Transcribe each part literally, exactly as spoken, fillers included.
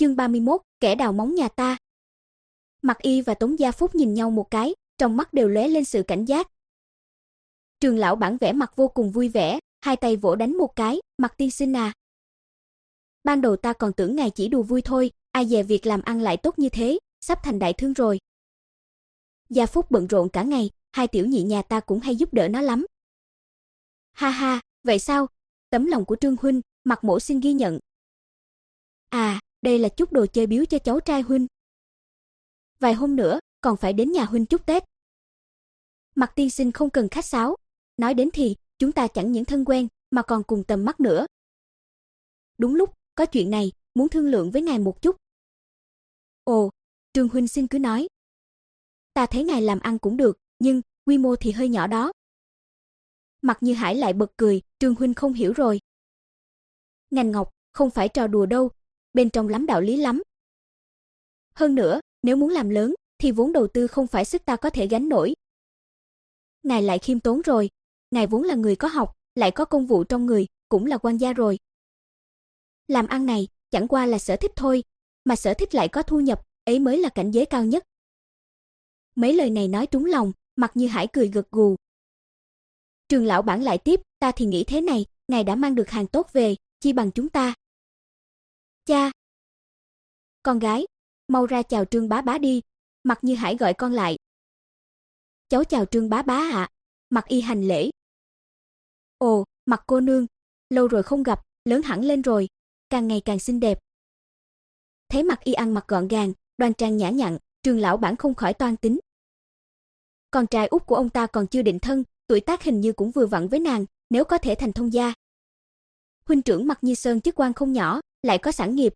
Chương ba mươi mốt, kẻ đào móng nhà ta. Mạc Y và Tống Gia Phúc nhìn nhau một cái, trong mắt đều lóe lên sự cảnh giác. Trường lão bản vẻ mặt vô cùng vui vẻ, hai tay vỗ đánh một cái, "Mạc tiên sinh à. Ban đầu ta còn tưởng ngài chỉ đùa vui thôi, ai dè việc làm ăn lại tốt như thế, sắp thành đại thương rồi." Gia Phúc bận rộn cả ngày, hai tiểu nhị nhà ta cũng hay giúp đỡ nó lắm. Ha ha, vậy sao? Tấm lòng của Trương huynh, Mạc mỗ xin ghi nhận. À, đây là chút đồ chơi biếu cho cháu trai huynh. Vài hôm nữa, còn phải đến nhà huynh chúc Tết. Mạc tiên sinh không cần khách sáo, nói đến thì, chúng ta chẳng những thân quen, mà còn cùng tầm mắt nữa. Đúng lúc, có chuyện này, muốn thương lượng với ngài một chút. Ồ, Trương huynh xin cứ nói. Ta thấy ngài làm ăn cũng được, nhưng, quy mô thì hơi nhỏ đó. Mạc Như Hải lại bật cười, Trương huynh không hiểu rồi. Ngành ngọc, không phải trò đùa đâu, bên trong lắm đạo lý lắm. Hơn nữa, nếu muốn làm lớn, thì vốn đầu tư không phải sức ta có thể gánh nổi. Ngài lại khiêm tốn rồi, ngài vốn là người có học, lại có công vụ trong người, cũng là quan gia rồi. Làm ăn này, chẳng qua là sở thích thôi, mà sở thích lại có thu nhập, ấy mới là cảnh giới cao nhất. Mấy lời này nói trúng lòng, Mạc Như Hải cười gật gù. Trường lão bản lại tiếp, ta thì nghĩ thế này, ngài đã mang được hàng tốt về, chi bằng chúng ta. Cha! Con gái, mau ra chào Trương bá bá đi, Mạc Như Hải gọi con lại. Cháu chào Trương bá bá ạ. Mạc Y hành lễ. Ồ, Mạc cô nương, lâu rồi không gặp, lớn hẳn lên rồi, càng ngày càng xinh đẹp. Thấy Mạc Y ăn mặc gọn gàng, đoan trang nhã nhặn, Trường lão bản không khỏi toan tính. Con trai út của ông ta còn chưa định thân, tuổi tác hình như cũng vừa vặn với nàng, nếu có thể thành thông gia. Huynh trưởng Mạc Như Sơn chức quan không nhỏ, lại có sản nghiệp.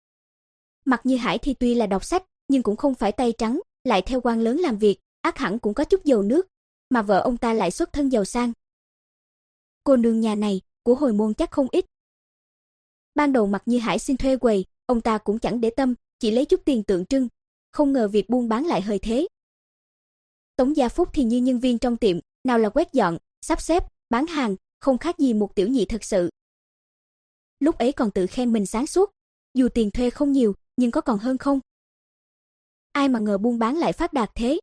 Mạc Như Hải thì tuy là đọc sách, nhưng cũng không phải tay trắng, lại theo quan lớn làm việc, ắt hẳn cũng có chút dầu nước, mà vợ ông ta lại xuất thân giàu sang. Cô nương nhà này, của hồi môn chắc không ít. Ban đầu Mạc Như Hải xin thuê quầy, ông ta cũng chẳng để tâm, chỉ lấy chút tiền tượng trưng, không ngờ việc buôn bán lại hời thế. Tống Gia Phúc thì như nhân viên trong tiệm, nào là quét dọn, sắp xếp, bán hàng, không khác gì một tiểu nhị thật sự. Lúc ấy còn tự khen mình sáng suốt, dù tiền thuê không nhiều, nhưng có còn hơn không. Ai mà ngờ buôn bán lại phát đạt thế.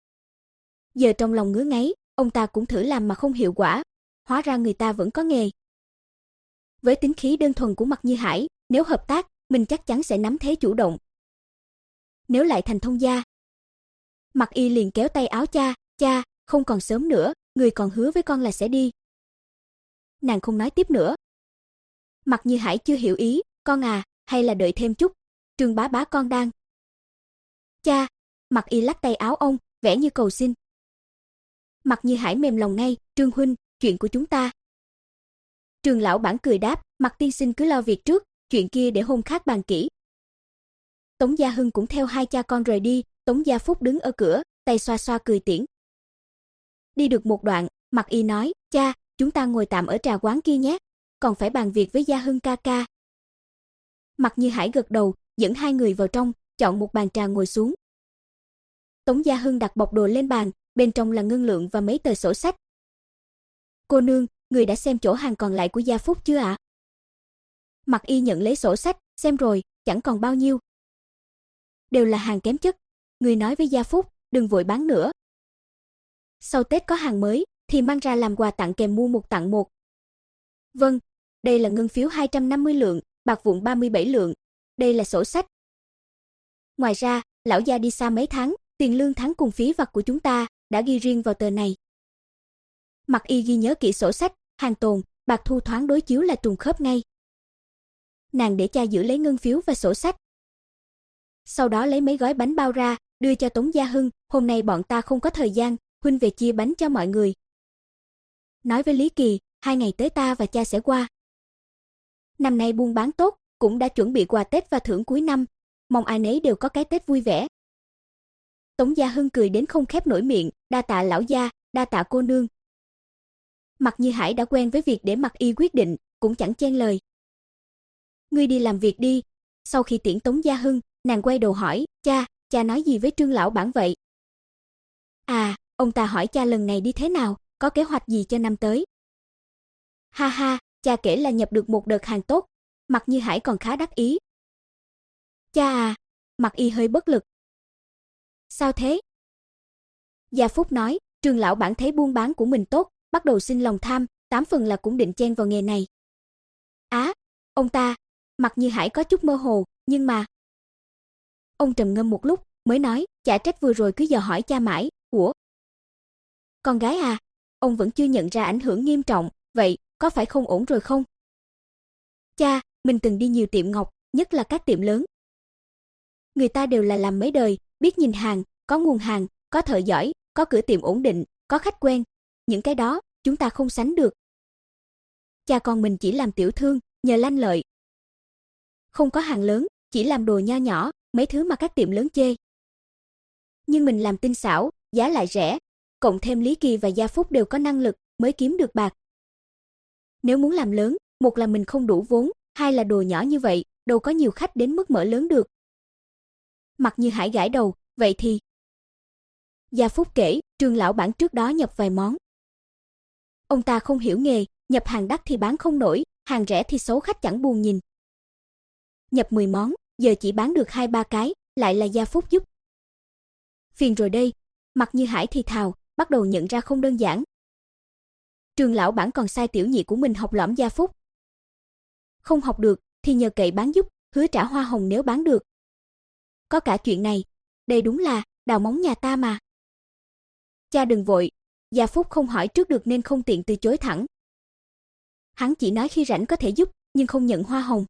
Giờ trong lòng ngứa ngáy, ông ta cũng thử làm mà không hiệu quả, hóa ra người ta vẫn có nghề. Với tính khí đơn thuần của Mạc Như Hải, nếu hợp tác, mình chắc chắn sẽ nắm thế chủ động. Nếu lại thành thông gia. Mạc Y liền kéo tay áo cha, cha, không còn sớm nữa, người còn hứa với con là sẽ đi. Nàng không nói tiếp nữa. Mạc Như Hải chưa hiểu ý, con à, hay là đợi thêm chút, Trương bá bá con đang. Cha, Mạc Y lắc tay áo ông, vẻ như cầu xin. Mạc Như Hải mềm lòng ngay, Trương huynh, chuyện của chúng ta. Trường lão bản cười đáp, Mạc tiên sinh cứ lo việc trước, chuyện kia để hôm khác bàn kỹ. Tống Gia Hưng cũng theo hai cha con rời đi, Tống Gia Phúc đứng ở cửa, tay xoa xoa cười tiễn. Đi được một đoạn, Mạc Y nói, cha, chúng ta ngồi tạm ở trà quán kia nhé, còn phải bàn việc với Gia Hưng ca ca. Mạc Như Hải gật đầu, dẫn hai người vào trong, chọn một bàn trà ngồi xuống. Tống Gia Hưng đặt bọc đồ lên bàn, bên trong là ngân lượng và mấy tờ sổ sách. Cô nương, người đã xem chỗ hàng còn lại của Gia Phúc chưa ạ? Mạc Y nhận lấy sổ sách, xem rồi, chẳng còn bao nhiêu. Đều là hàng kém chất, người nói với Gia Phúc, đừng vội bán nữa. Sau Tết có hàng mới, thì mang ra làm quà tặng kèm mua một tặng một. Vâng, đây là ngân phiếu hai trăm năm mươi lượng, bạc vụn ba mươi bảy lượng, đây là sổ sách. Ngoài ra, lão gia đi xa mấy tháng, tiền lương tháng cùng phí vặt của chúng ta đã ghi riêng vào tờ này. Mạc Y ghi nhớ kỹ sổ sách, hàng tồn, bạc thu thoáng đối chiếu là trùng khớp ngay. Nàng để cha giữ lấy ngân phiếu và sổ sách. Sau đó lấy mấy gói bánh bao ra, đưa cho Tống Gia Hưng, hôm nay bọn ta không có thời gian, huynh về chia bánh cho mọi người. Nói với Lý Kỳ, hai ngày tới ta và cha sẽ qua. Năm nay buôn bán tốt, cũng đã chuẩn bị quà Tết và thưởng cuối năm, mong ai nấy đều có cái Tết vui vẻ. Tống Gia Hưng cười đến không khép nổi miệng, đa tạ lão gia, đa tạ cô nương. Mạc Như Hải đã quen với việc để Mạc Y quyết định, cũng chẳng chen lời. Ngươi đi làm việc đi. Sau khi tiễn Tống Gia Hưng, nàng quay đầu hỏi, cha, cha nói gì với Trương lão bản vậy? À, ông ta hỏi cha lần này đi thế nào, có kế hoạch gì cho năm tới. Ha ha, cha kể là nhập được một đợt hàng tốt, Mạc Như Hải còn khá đắc ý. Cha à, Mặc Y hơi bất lực. Sao thế? Gia Phúc nói, Trương lão bản thấy buôn bán của mình tốt, bắt đầu sinh lòng tham, tám phần là cũng định chen vào nghề này. Á, ông ta, Mặc Như Hải có chút mơ hồ, nhưng mà... Ông trầm ngâm một lúc, mới nói, chả trách vừa rồi cứ dò hỏi cha mãi, ủa? Con gái à, ông vẫn chưa nhận ra ảnh hưởng nghiêm trọng, vậy có phải không ổn rồi không? Cha, mình từng đi nhiều tiệm ngọc, nhất là các tiệm lớn. Người ta đều là làm mấy đời, biết nhìn hàng, có nguồn hàng, có thợ giỏi, có cửa tiệm ổn định, có khách quen. Những cái đó, chúng ta không sánh được. Cha con mình chỉ làm tiểu thương, nhờ lanh lợi. Không có hàng lớn, chỉ làm đồ nho nhỏ, mấy thứ mà các tiệm lớn chê. Nhưng mình làm tinh xảo, giá lại rẻ, cộng thêm Lý Kỳ và Gia Phúc đều có năng lực mới kiếm được bạc. Nếu muốn làm lớn, một là mình không đủ vốn, hai là đồ nhỏ như vậy, đâu có nhiều khách đến mức mở lớn được. Mặc Như Hải gãi đầu, vậy thì... Gia Phúc kể, Trương lão bản trước đó nhập vài món. Ông ta không hiểu nghề, nhập hàng đắt thì bán không nổi, hàng rẻ thì xấu khách chẳng buồn nhìn. Nhập mười món, giờ chỉ bán được hai ba cái, lại là Gia Phúc giúp. Phiền rồi đây, Mặc Như Hải thì thào, bắt đầu nhận ra không đơn giản. Trương lão bản còn sai tiểu nhị của mình học lõm Gia Phúc. Không học được thì nhờ cậy bán giúp, hứa trả hoa hồng nếu bán được. Có cả chuyện này, đây đúng là đào móng nhà ta mà. Cha đừng vội, Gia Phúc không hỏi trước được nên không tiện từ chối thẳng. Hắn chỉ nói khi rảnh có thể giúp, nhưng không nhận hoa hồng.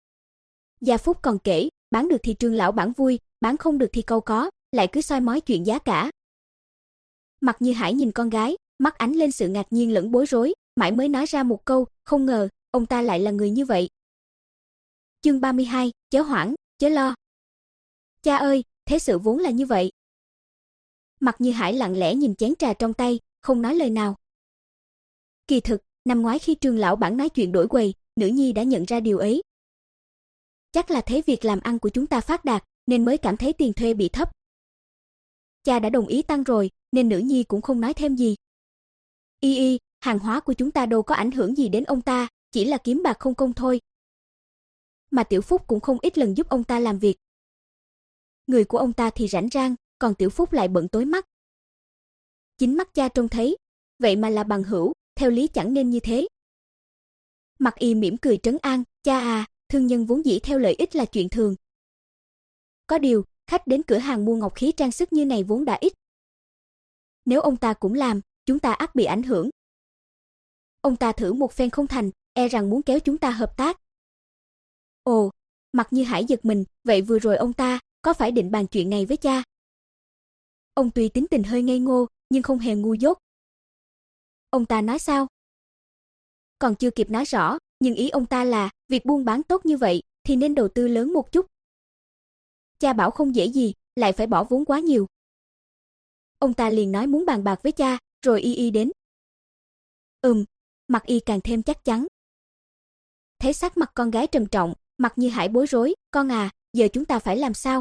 Gia Phúc còn kể, bán được thì Trương lão bản vui, bán không được thì câu có, lại cứ soi mói chuyện giá cả. Mặc Như Hải nhìn con gái, mắt ánh lên sự ngạc nhiên lẫn bối rối, mãi mới nói ra một câu, không ngờ, ông ta lại là người như vậy. Chương ba mươi hai, chớ hoảng, chớ lo. Cha ơi, thế sự vốn là như vậy. Mặc Như Hải lặng lẽ nhìn chén trà trong tay, không nói lời nào. Kỳ thực, năm ngoái khi Trương lão bản nói chuyện đổi quầy, nữ nhi đã nhận ra điều ấy. Chắc là thấy việc làm ăn của chúng ta phát đạt, nên mới cảm thấy tiền thuê bị thấp. Cha đã đồng ý tăng rồi, nên nữ nhi cũng không nói thêm gì. Y y, hàng hóa của chúng ta đâu có ảnh hưởng gì đến ông ta, chỉ là kiếm bạc không công thôi. Mà Tiểu Phúc cũng không ít lần giúp ông ta làm việc. Người của ông ta thì rảnh rang, còn Tiểu Phúc lại bận tối mắt. Chính mắt cha trông thấy, vậy mà là bằng hữu, theo lý chẳng nên như thế. Mặc Y mỉm cười trấn an, cha à, thương nhân vốn dĩ theo lợi ích là chuyện thường. Có điều, khách đến cửa hàng mua ngọc khí trang sức như này vốn đã ít. Nếu ông ta cũng làm, chúng ta ắt bị ảnh hưởng. Ông ta thử một phen không thành, e rằng muốn kéo chúng ta hợp tác. Ồ, Mặc Như Hải giật mình, vậy vừa rồi ông ta có phải định bàn chuyện này với cha? Ông tuy tính tình hơi ngây ngô, nhưng không hề ngu dốt. Ông ta nói sao? Còn chưa kịp nói rõ, nhưng ý ông ta là, việc buôn bán tốt như vậy, thì nên đầu tư lớn một chút. Cha bảo không dễ gì, lại phải bỏ vốn quá nhiều. Ông ta liền nói muốn bàn bạc với cha, rồi Y Y đến. Ừm, Mặc Y càng thêm chắc chắn. Thấy sắc mặt con gái trầm trọng, Mặc Như Hải bối rối, con à, giờ chúng ta phải làm sao?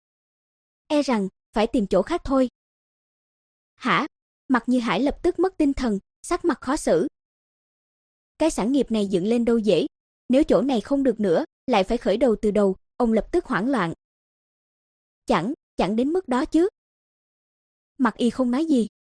E rằng, phải tìm chỗ khác thôi. Hả? Mặc Như Hải lập tức mất tinh thần, sắc mặt khó xử. Cái sản nghiệp này dựng lên đâu dễ, nếu chỗ này không được nữa, lại phải khởi đầu từ đầu, ông lập tức hoảng loạn. Chẳng, chẳng đến mức đó chứ. Mặc Y không nói gì.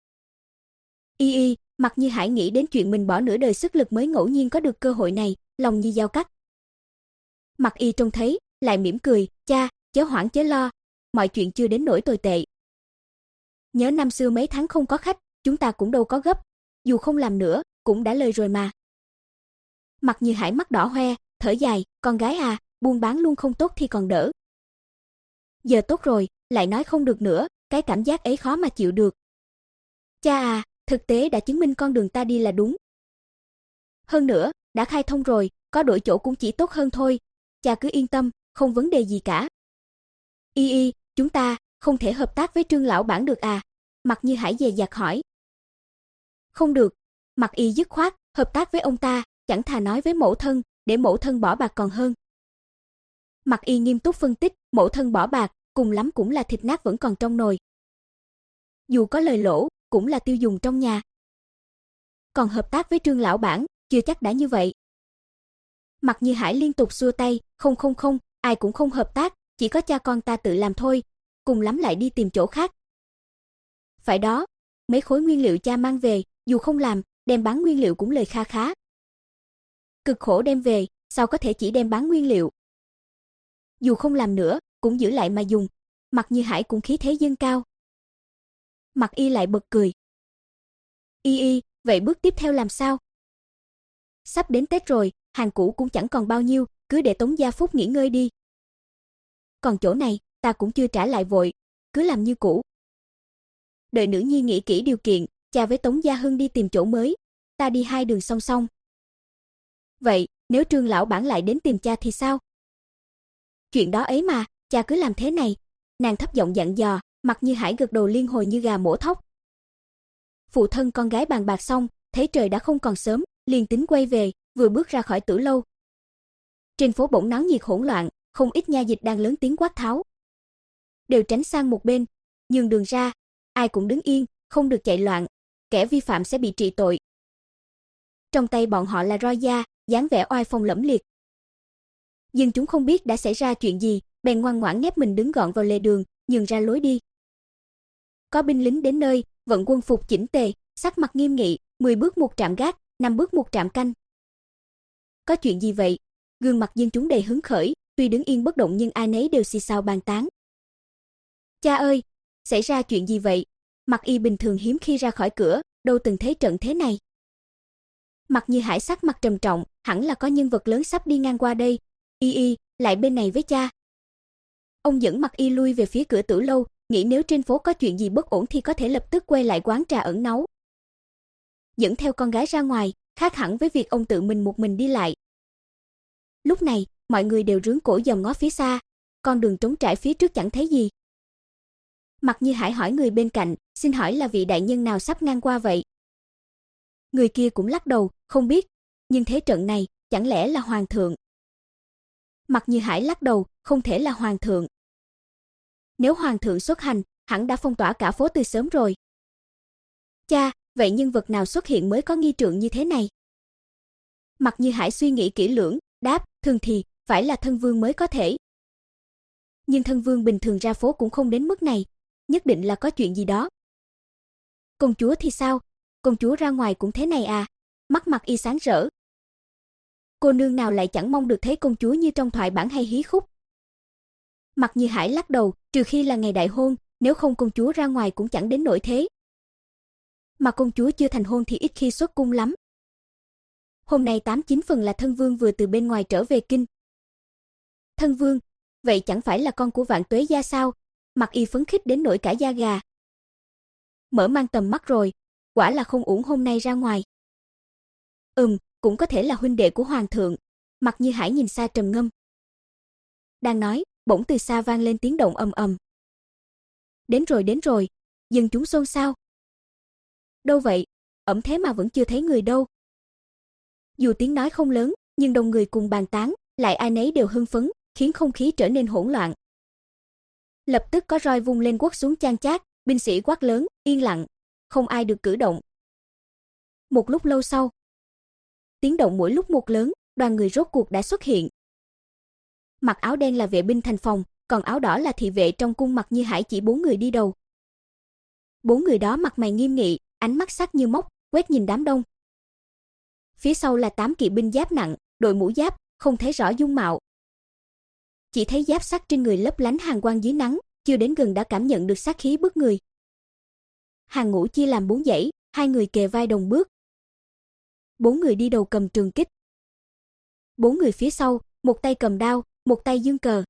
Y Y, Mặc Như Hải nghĩ đến chuyện mình bỏ nửa đời sức lực mới ngẫu nhiên có được cơ hội này, lòng như dao cắt. Mặc Y trông thấy, lại mỉm cười, cha, chớ hoảng chớ lo, mọi chuyện chưa đến nỗi tồi tệ. Nhớ năm xưa mấy tháng không có khách, chúng ta cũng đâu có gấp, dù không làm nữa, cũng đã lời rồi mà. Mặc Như Hải mắt đỏ hoe, thở dài, con gái à, buôn bán luôn không tốt thì còn đỡ. Giờ tốt rồi, lại nói không được nữa, cái cảm giác ấy khó mà chịu được. Cha à, thực tế đã chứng minh con đường ta đi là đúng. Hơn nữa, đã khai thông rồi, có đổi chỗ cũng chỉ tốt hơn thôi. Cha cứ yên tâm, không vấn đề gì cả. Y Y, chúng ta không thể hợp tác với Trương lão bản được à? Mặc Như Hải dè dặt hỏi. Không được, Mặc Y dứt khoát, hợp tác với ông ta, chẳng thà nói với mẫu thân, để mẫu thân bỏ bạc còn hơn. Mặc Y nghiêm túc phân tích, mẫu thân bỏ bạc, cùng lắm cũng là thịt nát vẫn còn trong nồi. Dù có lời lỗ, cũng là tiêu dùng trong nhà. Còn hợp tác với Trương lão bản, chưa chắc đã như vậy. Mặc Như Hải liên tục xua tay, không không không, ai cũng không hợp tác, chỉ có cha con ta tự làm thôi, cùng lắm lại đi tìm chỗ khác. Phải đó, mấy khối nguyên liệu cha mang về, dù không làm, đem bán nguyên liệu cũng lời kha khá. Cực khổ đem về, sao có thể chỉ đem bán nguyên liệu. Dù không làm nữa, cũng giữ lại mà dùng. Mặc Như Hải cũng khí thế dâng cao. Mặc Y lại bật cười. Y y, vậy bước tiếp theo làm sao? Sắp đến Tết rồi, hàng cũ cũng chẳng còn bao nhiêu, cứ để Tống Gia Phúc nghỉ ngơi đi. Còn chỗ này, ta cũng chưa trả lại vội, cứ làm như cũ. Đợi nữ nhi nghĩ kỹ điều kiện, cha với Tống Gia Hưng đi tìm chỗ mới, ta đi hai đường song song. Vậy, nếu Trương lão bản lại đến tìm cha thì sao? Chuyện đó ấy mà, cha cứ làm thế này. Nàng thấp giọng dặn dò, Mặc Như Hải gật đầu liên hồi như gà mổ thóc. Phụ thân con gái bàn bạc xong, thấy trời đã không còn sớm, liền tính quay về, vừa bước ra khỏi tử lâu. Trên phố bỗng náo nhiệt hỗn loạn, không ít nha dịch đang lớn tiếng quát tháo. Đều tránh sang một bên, nhường đường ra, ai cũng đứng yên, không được chạy loạn, kẻ vi phạm sẽ bị trị tội. Trong tay bọn họ là roi da, dáng vẻ oai phong lẫm liệt. Nhưng chúng không biết đã xảy ra chuyện gì, bèn ngoan ngoãn nép mình đứng gọn vào lề đường, nhường ra lối đi. Có binh lính đến nơi, vận quân phục chỉnh tề, sắc mặt nghiêm nghị, mười bước một trạm gác, năm bước một trạm canh. Có chuyện gì vậy? Gương mặt dân chúng đầy hứng khởi, tuy đứng yên bất động nhưng ai nấy đều xì xào bàn tán. Cha ơi, xảy ra chuyện gì vậy? Mặc Y bình thường hiếm khi ra khỏi cửa, đâu từng thấy trận thế này. Mặc Như Hải sắc mặt trầm trọng, hẳn là có nhân vật lớn sắp đi ngang qua đây. Y y, lại bên này với cha. Ông dẫn Mặc Y lui về phía cửa tử lâu, nghĩ nếu trên phố có chuyện gì bất ổn thì có thể lập tức quay lại quán trà ẩn náu. Dẫn theo con gái ra ngoài, khác hẳn với việc ông tự mình một mình đi lại. Lúc này, mọi người đều rướn cổ dòm ngó phía xa, con đường trống trải phía trước chẳng thấy gì. Mặc Như Hải hỏi người bên cạnh, xin hỏi là vị đại nhân nào sắp ngang qua vậy? Người kia cũng lắc đầu, không biết, nhưng thế trận này, chẳng lẽ là hoàng thượng? Mặc Như Hải lắc đầu, không thể là hoàng thượng. Nếu hoàng thượng xuất hành, hẳn đã phong tỏa cả phố từ sớm rồi. Cha, vậy nhân vật nào xuất hiện mới có nghi trượng như thế này? Mặc Như Hải suy nghĩ kỹ lưỡng, đáp, thường thì, phải là thân vương mới có thể. Nhưng thân vương bình thường ra phố cũng không đến mức này, nhất định là có chuyện gì đó. Công chúa thì sao? Công chúa ra ngoài cũng thế này à? Mắt Mặc Y sáng rỡ. Cô nương nào lại chẳng mong được thấy công chúa như trong thoại bản hay hí khúc. Mặc Như Hải lắc đầu, trừ khi là ngày đại hôn, nếu không công chúa ra ngoài cũng chẳng đến nỗi thế. Mà công chúa chưa thành hôn thì ít khi xuất cung lắm. Hôm nay tám chín phần là thân vương vừa từ bên ngoài trở về kinh. Thân vương, vậy chẳng phải là con của Vạn Tuế gia sao? Mặc Y phấn khích đến nỗi cả da gà. Mở mang tầm mắt rồi, quả là không uổng hôm nay ra ngoài. Ừm, cũng có thể là huynh đệ của hoàng thượng. Mặc Như Hải nhìn xa trầm ngâm. Đang nói, bỗng từ xa vang lên tiếng động ầm ầm. Đến rồi đến rồi, dân chúng xôn xao. Đâu vậy, ẩm thế mà vẫn chưa thấy người đâu. Dù tiếng nói không lớn, nhưng đông người cùng bàn tán, lại ai nấy đều hưng phấn, khiến không khí trở nên hỗn loạn. Lập tức có roi vung lên quất xuống chan chát, binh sĩ quát lớn, yên lặng, không ai được cử động. Một lúc lâu sau, tiếng động mỗi lúc một lớn, đoàn người rốt cuộc đã xuất hiện. Mặc áo đen là vệ binh thành phòng, còn áo đỏ là thị vệ trong cung. Mặc Như Hải chỉ bốn người đi đầu. Bốn người đó mặt mày nghiêm nghị, ánh mắt sắc như móc, quét nhìn đám đông. Phía sau là tám kỵ binh giáp nặng, đội mũ giáp, không thấy rõ dung mạo. Chỉ thấy giáp sắt trên người lấp lánh hàn quang dưới nắng, chưa đến gần đã cảm nhận được sát khí bức người. Hàng ngũ chia làm bốn dãy, hai người kề vai đồng bước. Bốn người đi đầu cầm trường kích. Bốn người phía sau, một tay cầm đao, một tay giương cờ.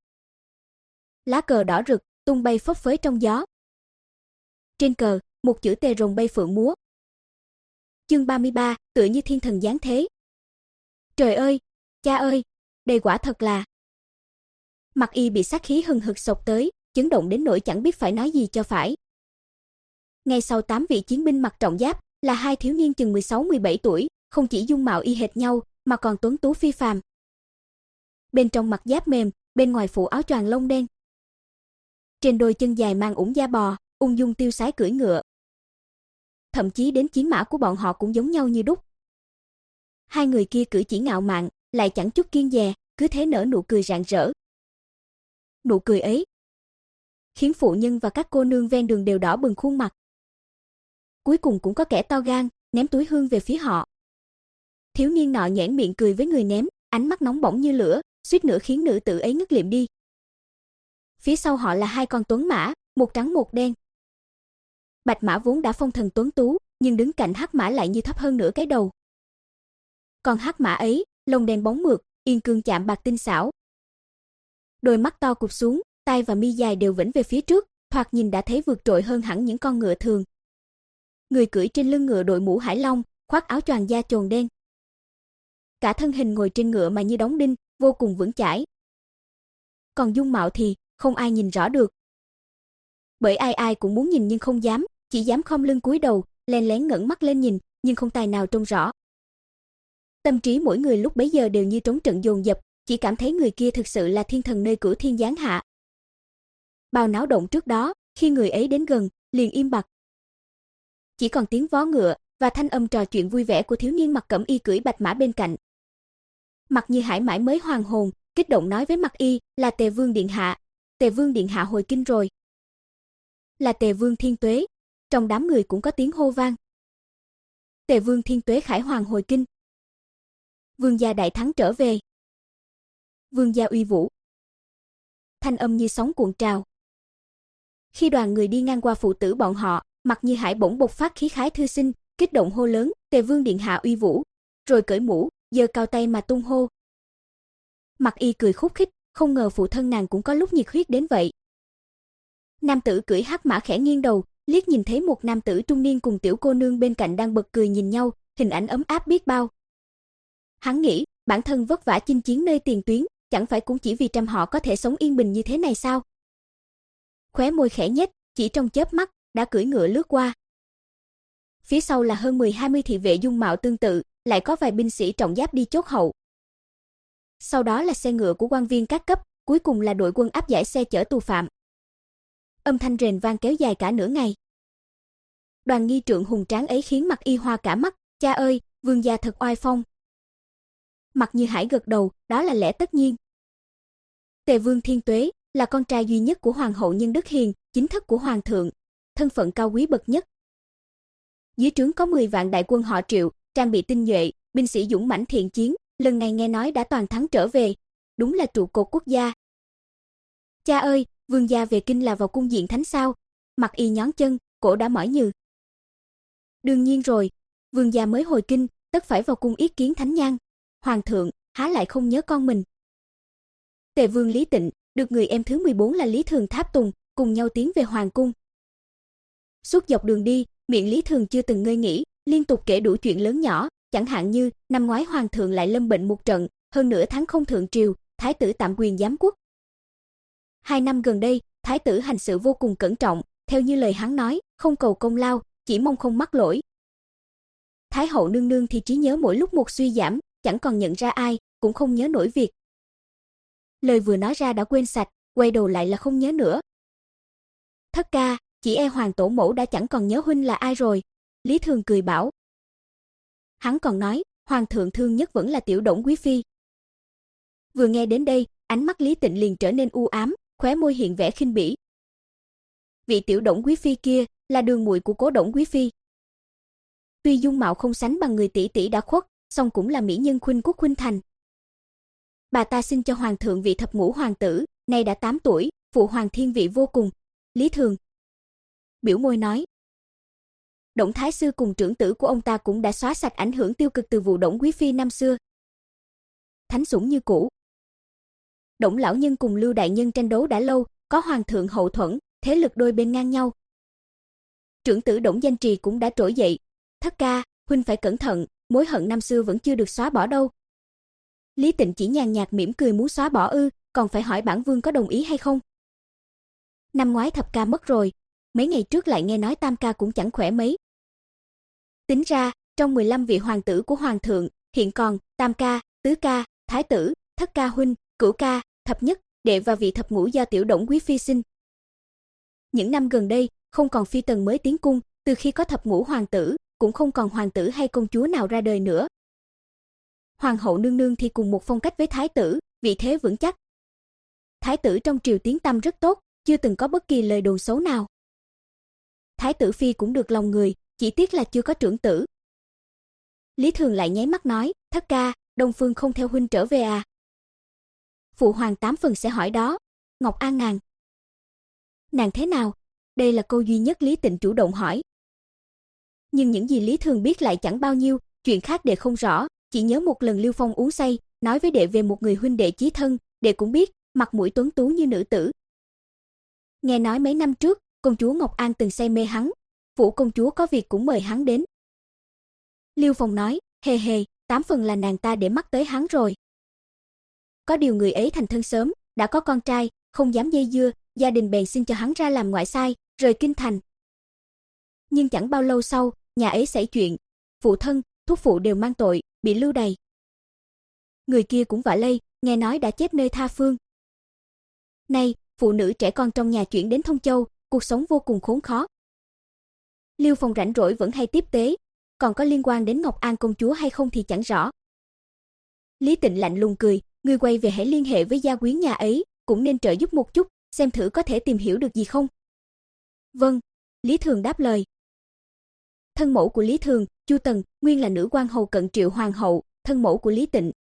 Lá cờ đỏ rực, tung bay phấp phới trong gió. Trên cờ, một chữ tề rồng bay phượng múa. Chương ba mươi ba, tựa như thiên thần giáng thế. Trời ơi, cha ơi, đây quả thật là. Mặc Y bị sát khí hừng hực sộc tới, chấn động đến nỗi chẳng biết phải nói gì cho phải. Ngay sau tám vị chiến binh mặc trọng giáp, là hai thiếu niên chừng mười sáu mười bảy tuổi, không chỉ dung mạo y hệt nhau, mà còn tuấn tú phi phàm. Bên trong mặc giáp mềm, bên ngoài phủ áo choàng lông đen. Trên đôi chân dài mang ủng da bò, ung dung tiêu sái cưỡi ngựa. Thậm chí đến chiến mã của bọn họ cũng giống nhau như đúc. Hai người kia cử chỉ ngạo mạn, lại chẳng chút kiêng dè, cứ thế nở nụ cười rạng rỡ. Nụ cười ấy khiến phụ nhân và các cô nương ven đường đều đỏ bừng khuôn mặt. Cuối cùng cũng có kẻ to gan, ném túi hương về phía họ. Thiếu niên nọ nhoẻn miệng cười với người ném, ánh mắt nóng bỏng như lửa, suýt nữa khiến nữ tử ấy ngất liệm đi. Phía sau họ là hai con tuấn mã, một trắng một đen. Bạch mã vốn đã phong thần tuấn tú, nhưng đứng cạnh hắc mã lại như thấp hơn nửa cái đầu. Còn hắc mã ấy, lông đen bóng mượt, yên cương chạm bạc tinh xảo. Đôi mắt to cụp xuống, tai và mi dài đều vĩnh về phía trước, thoạt nhìn đã thấy vượt trội hơn hẳn những con ngựa thường. Người cưỡi trên lưng ngựa đội mũ hải long, khoác áo choàng da chồn đen. Cả thân hình ngồi trên ngựa mà như đóng đinh, vô cùng vững chãi. Còn dung mạo thì không ai nhìn rõ được. Bởi ai ai cũng muốn nhìn nhưng không dám, chỉ dám khom lưng cúi đầu, lén lén ngẩng mắt lên nhìn, nhưng không tài nào trông rõ. Tâm trí mỗi người lúc bấy giờ đều như trống trận dồn dập, chỉ cảm thấy người kia thực sự là thiên thần nơi cửu thiên giáng hạ. Bao náo động trước đó, khi người ấy đến gần, liền im bặt. Chỉ còn tiếng vó ngựa và thanh âm trò chuyện vui vẻ của thiếu niên mặc cẩm y cưỡi bạch mã bên cạnh. Mặc Như Hải mãi mới hoàn hồn, kích động nói với Mặc Y, là Tề Vương điện hạ, Tề Vương điện hạ hồi kinh rồi. Là Tề Vương Thiên Tuế. Trong đám người cũng có tiếng hô vang. Tề Vương Thiên Tuế khải hoàng hồi kinh. Vương gia đại thắng trở về. Vương gia uy vũ. Thanh âm như sóng cuộn trào. Khi đoàn người đi ngang qua phụ tử bọn họ, Mặc Như Hải bỗng bộc phát khí khái thư sinh, kích động hô lớn, Tề Vương điện hạ uy vũ, rồi cởi mũ, giơ cao tay mà tung hô. Mặc Y cười khúc khích, không ngờ phụ thân nàng cũng có lúc nhiệt huyết đến vậy. Nam tử cưỡi hắc mã khẽ nghiêng đầu, liếc nhìn thấy một nam tử trung niên cùng tiểu cô nương bên cạnh đang bật cười nhìn nhau, hình ảnh ấm áp biết bao. Hắn nghĩ, bản thân vất vả chinh chiến nơi tiền tuyến, chẳng phải cũng chỉ vì trăm họ có thể sống yên bình như thế này sao? Khóe môi khẽ nhếch, chỉ trong chớp mắt đã cưỡi ngựa lướt qua. Phía sau là hơn mười hai mươi thị vệ dung mạo tương tự, lại có vài binh sĩ trọng giáp đi chốt hậu. Sau đó là xe ngựa của quan viên các cấp, cuối cùng là đội quân áp giải xe chở tù phạm. Âm thanh rền vang kéo dài cả nửa ngày. Đoàn nghi trượng hùng tráng ấy khiến Mặc Y hoa cả mắt, cha ơi, vương gia thật oai phong. Mặc Như Hải gật đầu, đó là lẽ tất nhiên. Tề Vương Thiên Tuế là con trai duy nhất của hoàng hậu Nhân Đức Hiền, chính thất của hoàng thượng, thân phận cao quý bậc nhất. Dưới trướng có mười vạn đại quân họ Triệu, trang bị tinh nhuệ, binh sĩ dũng mãnh thiện chiến, lần này nghe nói đã toàn thắng trở về, đúng là trụ cột quốc gia. Cha ơi, vương gia về kinh là vào cung diện thánh sao? Mặc Y nhón chân, cổ đã mỏi nhừ. Đương nhiên rồi, vương gia mới hồi kinh, tất phải vào cung yết kiến thánh nhan. Hoàng thượng há lại không nhớ con mình. Tề Vương Lý Tịnh được người em thứ mười bốn là Lý Thường tháp tùng, cùng nhau tiến về hoàng cung. Suốt dọc đường đi, miệng Lý Thường chưa từng ngơi nghỉ, liên tục kể đủ chuyện lớn nhỏ, chẳng hạn như năm ngoái hoàng thượng lại lâm bệnh một trận, hơn nửa tháng không thượng triều, thái tử tạm quyền giám quốc. Hai năm gần đây, thái tử hành sự vô cùng cẩn trọng, theo như lời hắn nói, không cầu công lao, chỉ mong không mắc lỗi. Thái hậu nương nương thì trí nhớ mỗi lúc một suy giảm, chẳng còn nhận ra ai, cũng không nhớ nổi việc. Lời vừa nói ra đã quên sạch, quay đầu lại là không nhớ nữa. Thất ca, chỉ e hoàng tổ mẫu đã chẳng còn nhớ huynh là ai rồi. Lý Thường cười bảo. Hắn còn nói, hoàng thượng thương nhất vẫn là tiểu Đổng quý phi. Vừa nghe đến đây, ánh mắt Lý Tịnh liền trở nên u ám, khóe môi hiện vẻ khinh bỉ. Vị tiểu Đổng quý phi kia là đường muội của cố Đổng quý phi. Tuy dung mạo không sánh bằng người tỷ tỷ đã khuất, song cũng là mỹ nhân khuynh quốc khuynh thành. Bà ta sinh cho hoàng thượng vị thập ngũ hoàng tử, nay đã tám tuổi, phụ hoàng thiên vị vô cùng. Lý Thường biểu môi nói. Đổng thái sư cùng trưởng tử của ông ta cũng đã xóa sạch ảnh hưởng tiêu cực từ vụ Đổng quý phi năm xưa. Thánh sủng như cũ. Đổng lão nhân cùng Lưu đại nhân tranh đấu đã lâu, có hoàng thượng hậu thuẫn, thế lực đôi bên ngang nhau. Trưởng tử Đổng Danh Trì cũng đã trỗi dậy. Thất ca, huynh phải cẩn thận, mối hận năm xưa vẫn chưa được xóa bỏ đâu. Lý Tịnh chỉ nhàn nhạt mỉm cười, muốn xóa bỏ ư, còn phải hỏi bản vương có đồng ý hay không. Năm ngoái thập ca mất rồi, mấy ngày trước lại nghe nói tam ca cũng chẳng khỏe mấy. Tính ra, trong mười lăm vị hoàng tử của hoàng thượng, hiện còn tam ca, tứ ca, thái tử, thất ca huynh, cửu ca, thập nhất, đệ và vị thập ngũ do tiểu Đổng quý phi sinh. Những năm gần đây, không còn phi tần mới tiến cung, từ khi có thập ngũ hoàng tử, cũng không còn hoàng tử hay công chúa nào ra đời nữa. Hoàng hậu nương nương thì cùng một phong cách với thái tử, vị thế vững chắc. Thái tử trong triều tiếng tăm rất tốt, chưa từng có bất kỳ lời đồn xấu nào. Thái tử phi cũng được lòng người, chỉ tiếc là chưa có trưởng tử. Lý Thường lại nháy mắt nói, thất ca, Đông Phương không theo huynh trở về à? Phụ hoàng tám phần sẽ hỏi đó. Ngọc An nàng. Nàng thế nào? Đây là câu duy nhất Lý Tịnh chủ động hỏi. Nhưng những gì Lý Thường biết lại chẳng bao nhiêu, chuyện khác đệ không rõ, chỉ nhớ một lần Lưu Phong uống say, nói với đệ về một người huynh đệ chí thân, đệ cũng biết, mặt mũi tuấn tú như nữ tử. Nghe nói mấy năm trước, công chúa Ngọc An từng say mê hắn, phủ công chúa có việc cũng mời hắn đến. Lưu Phong nói, hề hề, tám phần là nàng ta để mắt tới hắn rồi. Có điều người ấy thành thân sớm, đã có con trai, không dám dây dưa, gia đình bèn xin cho hắn ra làm ngoại sai, rời kinh thành. Nhưng chẳng bao lâu sau, nhà ấy xảy chuyện, phụ thân, thúc phụ đều mang tội, bị lưu đày. Người kia cũng vạ lây, nghe nói đã chết nơi tha phương. Nay, phụ nữ trẻ con trong nhà chuyển đến Thông Châu, cuộc sống vô cùng khốn khó. Lưu Phong rảnh rỗi vẫn hay tiếp tế, còn có liên quan đến Ngọc An công chúa hay không thì chẳng rõ. Lý Tịnh lạnh lùng cười, ngươi quay về hãy liên hệ với gia quyến nhà ấy, cũng nên trợ giúp một chút, xem thử có thể tìm hiểu được gì không. Vâng, Lý Thường đáp lời. Thân mẫu của Lý Thường, Chu Tần, nguyên là nữ quan hầu cận Triệu hoàng hậu, thân mẫu của Lý Tịnh.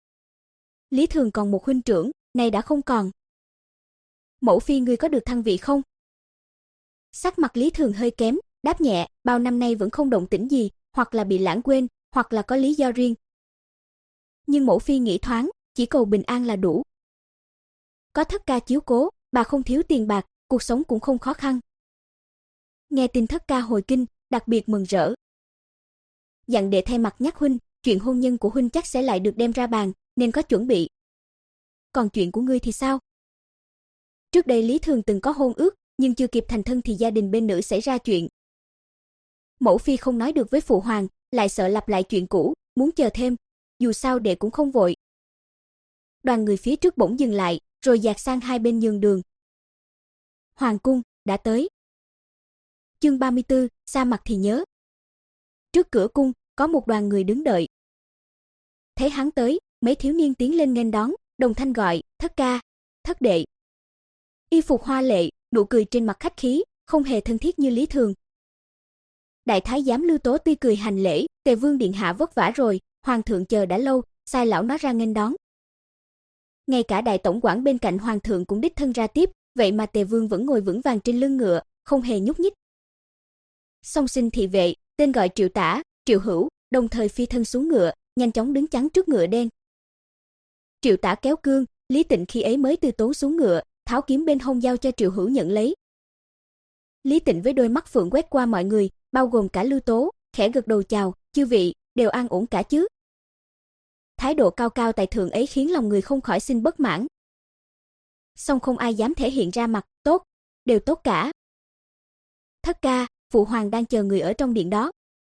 Lý Thường còn một huynh trưởng, nay đã không còn. Mẫu phi ngươi có được thăng vị không? Sắc mặt Lý Thường hơi kém, đáp nhẹ, bao năm nay vẫn không động tĩnh gì, hoặc là bị lãng quên, hoặc là có lý do riêng. Nhưng mẫu phi nghĩ thoáng, chỉ cầu bình an là đủ. Có thất ca chiếu cố, bà không thiếu tiền bạc, cuộc sống cũng không khó khăn. Nghe tin thất ca hồi kinh, đặc biệt mừng rỡ. Dặn đệ thay mặt nhắc huynh, chuyện hôn nhân của huynh chắc sẽ lại được đem ra bàn, nên có chuẩn bị. Còn chuyện của ngươi thì sao? Trước đây Lý Thường từng có hôn ước, nhưng chưa kịp thành thân thì gia đình bên nữ xảy ra chuyện. Mẫu phi không nói được với phụ hoàng, lại sợ lặp lại chuyện cũ, muốn chờ thêm, dù sao đệ cũng không vội. Đoàn người phía trước bỗng dừng lại, rồi dạt sang hai bên nhường đường. Hoàng cung đã tới. Chương ba mươi tư, xa mặt thì nhớ. Trước cửa cung có một đoàn người đứng đợi. Thấy hắn tới, mấy thiếu niên tiến lên nghênh đón, đồng thanh gọi, thất ca, thất đệ. Y phục hoa lệ, nụ cười trên mặt khách khí, không hề thân thiết như Lý Thường. Đại thái giám Lưu Tố tươi cười hành lễ, Tề Vương điện hạ vất vả rồi, hoàng thượng chờ đã lâu, sai lão nó ra nghênh đón. Ngay cả đại tổng quản bên cạnh hoàng thượng cũng đích thân ra tiếp, vậy mà Tề Vương vẫn ngồi vững vàng trên lưng ngựa, không hề nhúc nhích. Song sinh thị vệ, tên gọi Triệu Tả, Triệu Hữu, đồng thời phi thân xuống ngựa, nhanh chóng đứng chắn trước ngựa đen. Triệu Tả kéo cương, Lý Tịnh khi ấy mới từ tốn xuống ngựa, tháo kiếm bên hông giao cho Triệu Hữu nhận lấy. Lý Tịnh với đôi mắt phượng quét qua mọi người, bao gồm cả Lưu Tố, khẽ gật đầu chào, chư vị, đều an ổn cả chứ? Thái độ cao cao tại thượng ấy khiến lòng người không khỏi sinh bất mãn. Song không ai dám thể hiện ra mặt, tốt, đều tốt cả. Thất ca, phụ hoàng đang chờ người ở trong điện đó.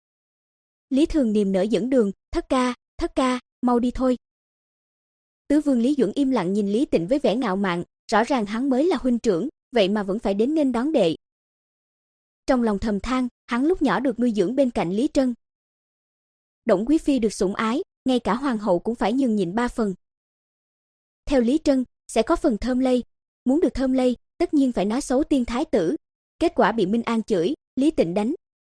Lý Thường niềm nở dẫn đường, thất ca, thất ca, mau đi thôi. Tứ vương Lý Duẩn im lặng nhìn Lý Tịnh với vẻ ngạo mạn, rõ ràng hắn mới là huynh trưởng, vậy mà vẫn phải đến nghênh đón đệ. Trong lòng thầm than, hắn lúc nhỏ được nuôi dưỡng bên cạnh Lý Trân. Đổng quý phi được sủng ái, ngay cả hoàng hậu cũng phải nhường nhịn ba phần. Theo Lý Trân, sẽ có phần thơm lây, muốn được thơm lây, tất nhiên phải nói xấu tiên thái tử. Kết quả bị Minh An chửi, Lý Tịnh đánh.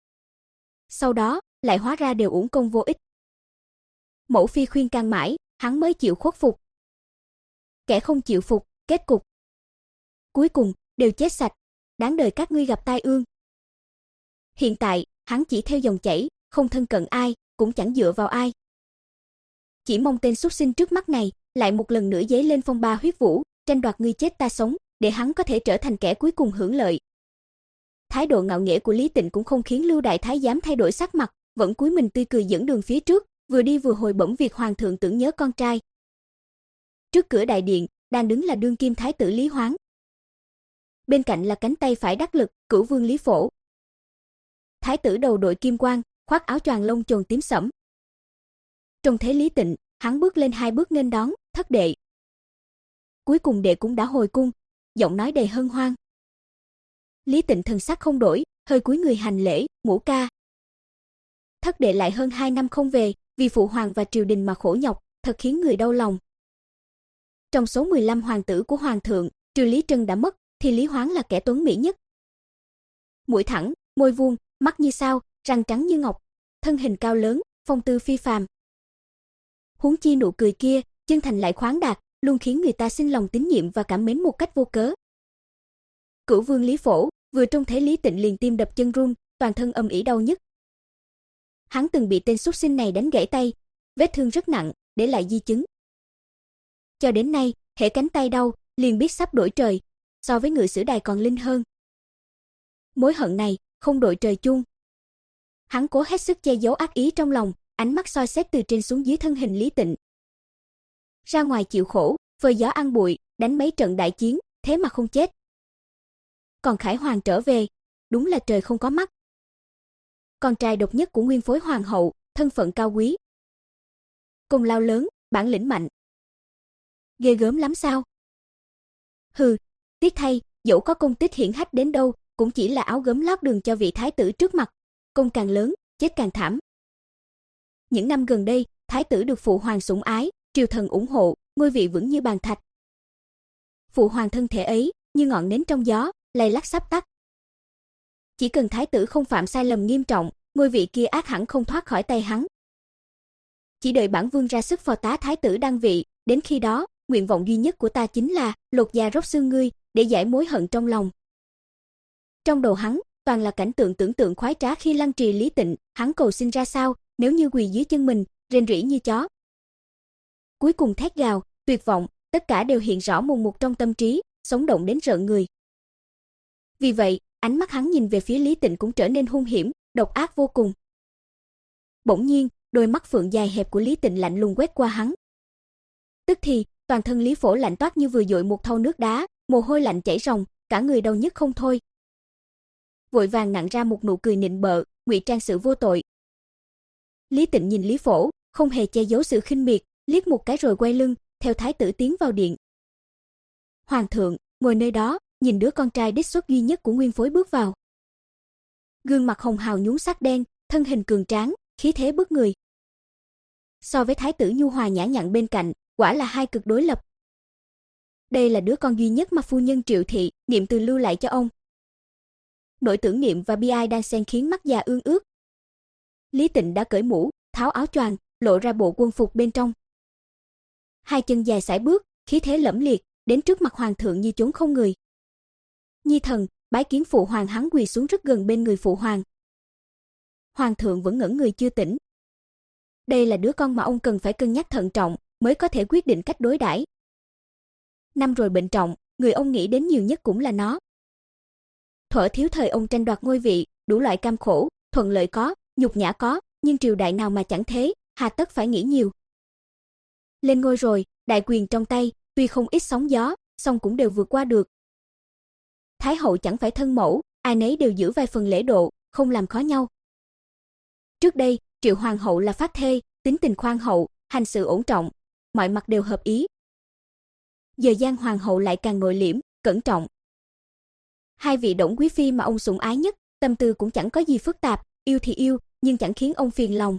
Sau đó, lại hóa ra đều uổng công vô ích. Mẫu phi khuyên can mãi, hắn mới chịu khuất phục. Kẻ không chịu phục, kết cục cuối cùng đều chết sạch, đáng đời các ngươi gặp tai ương. Hiện tại, hắn chỉ theo dòng chảy, không thân cận ai, cũng chẳng dựa vào ai. Chỉ mong tên xuất sinh trước mắt này lại một lần nữa dấy lên phong ba huyết vũ, tranh đoạt ngươi chết ta sống, để hắn có thể trở thành kẻ cuối cùng hưởng lợi. Thái độ ngạo nghễ của Lý Tịnh cũng không khiến Lưu đại thái giám thay đổi sắc mặt, vẫn cúi mình tươi cười dẫn đường phía trước, vừa đi vừa hồi bẩm việc hoàng thượng tưởng nhớ con trai. Trước cửa đại điện, đang đứng là đương kim thái tử Lý Hoáng. Bên cạnh là cánh tay phải đắc lực, cửu vương Lý Phổ. Thái tử đầu đội kim quan, khoác áo choàng lông chồn tím sẫm. Trông thấy Lý Tịnh, hắn bước lên hai bước nghênh đón, thất đệ. Cuối cùng đệ cũng đã hồi cung, giọng nói đầy hân hoan. Lý Tịnh thần sắc không đổi, hơi cúi người hành lễ, ngũ ca. Thất đệ lại hơn hai năm không về, vì phụ hoàng và triều đình mà khổ nhọc, thật khiến người đau lòng. trong số mười lăm hoàng tử của hoàng thượng, trừ Lý Trân đã mất, thì Lý Hoáng là kẻ tuấn mỹ nhất. Mũi thẳng, môi vuông, mắt như sao, răng trắng như ngọc, thân hình cao lớn, phong tư phi phàm. Huống chi nụ cười kia, chân thành lại khoáng đạt, luôn khiến người ta sinh lòng tín nhiệm và cảm mến một cách vô cớ. Cửu vương Lý Phổ, vừa trông thấy Lý Tịnh liền tim đập chân run, toàn thân âm ỉ đau nhức. Hắn từng bị tên súc sinh này đánh gãy tay, vết thương rất nặng, để lại di chứng. Cho đến nay, hễ cánh tay đau, liền biết sắp đổi trời, so với ngự sử đài còn linh hơn. Mối hận này, không đội trời chung. Hắn cố hết sức che giấu ác ý trong lòng, ánh mắt soi xét từ trên xuống dưới thân hình Lý Tịnh. Ra ngoài chịu khổ, phơi gió ăn bụi, đánh mấy trận đại chiến, thế mà không chết. Còn Khải Hoàng trở về, đúng là trời không có mắt. Con trai độc nhất của nguyên phối hoàng hậu, thân phận cao quý. Công lao lớn, bản lĩnh mạnh. Ghê gớm lắm sao? Hừ, tiếc thay, dẫu có công tích hiển hách đến đâu, cũng chỉ là áo gấm lót đường cho vị thái tử trước mặt, công càng lớn, chết càng thảm. Những năm gần đây, thái tử được phụ hoàng sủng ái, triều thần ủng hộ, ngôi vị vững như bàn thạch. Phụ hoàng thân thể ấy, như ngọn nến trong gió, lay lắc sắp tắt. Chỉ cần thái tử không phạm sai lầm nghiêm trọng, ngôi vị kia ác hẳn không thoát khỏi tay hắn. Chỉ đợi bản vương ra sức phò tá thái tử đăng vị, đến khi đó, nguyện vọng duy nhất của ta chính là lột da róc xương ngươi, để giải mối hận trong lòng. Trong đầu hắn, toàn là cảnh tượng tưởng tượng khoái trá khi lăng trì Lý Tịnh, hắn cầu xin ra sao, nếu như quỳ dưới chân mình, rên rỉ như chó. Cuối cùng thét gào, tuyệt vọng, tất cả đều hiện rõ mồn một trong tâm trí, sống động đến rợn người. Vì vậy, ánh mắt hắn nhìn về phía Lý Tịnh cũng trở nên hung hiểm, độc ác vô cùng. Bỗng nhiên, đôi mắt phượng dài hẹp của Lý Tịnh lạnh lùng quét qua hắn. Tức thì, toàn thân Lý Phổ lạnh toát như vừa dội một thau nước đá, mồ hôi lạnh chảy ròng, cả người đau nhức không thôi. Vội vàng nặn ra một nụ cười nịnh bợ, ngụy trang sự vô tội. Lý Tịnh nhìn Lý Phổ, không hề che giấu sự khinh miệt, liếc một cái rồi quay lưng, theo thái tử tiến vào điện. Hoàng thượng, ngồi nơi đó, nhìn đứa con trai đích xuất duy nhất của nguyên phối bước vào. Gương mặt hồng hào nhún sắc đen, thân hình cường tráng, khí thế bức người. So với thái tử nhu hòa nhã nhặn bên cạnh, quả là hai cực đối lập. Đây là đứa con duy nhất mà phu nhân Triệu thị, Niệm Từ lưu lại cho ông. Nỗi tưởng niệm và bi ai đang xen khiến mắt già ương ướt. Lý Tịnh đã cởi mũ, tháo áo choàng, lộ ra bộ quân phục bên trong. Hai chân dài sải bước, khí thế lẫm liệt, đến trước mặt hoàng thượng như chốn không người. Nhi thần, bái kiến phụ hoàng. Hắn quỳ xuống rất gần bên người phụ hoàng. Hoàng thượng vẫn ngẩn người chưa tỉnh. Đây là đứa con mà ông cần phải cân nhắc thận trọng, mới có thể quyết định cách đối đãi. Năm rồi bệnh trọng, người ông nghĩ đến nhiều nhất cũng là nó. Thuở thiếu thời ông tranh đoạt ngôi vị, đủ loại cam khổ, thuận lợi có, nhục nhã có, nhưng triều đại nào mà chẳng thế, hà tất phải nghĩ nhiều. Lên ngôi rồi, đại quyền trong tay, tuy không ít sóng gió, song cũng đều vượt qua được. Thái hậu chẳng phải thân mẫu, ai nấy đều giữ vài phần lễ độ, không làm khó nhau. Trước đây, Triệu hoàng hậu là phát thê, tính tình khoan hậu, hành sự ổn trọng, mọi mặt đều hợp ý. Giờ Giang hoàng hậu lại càng nội liễm, cẩn trọng. Hai vị Đổng quý phi mà ông sủng ái nhất, tâm tư cũng chẳng có gì phức tạp, yêu thì yêu, nhưng chẳng khiến ông phiền lòng.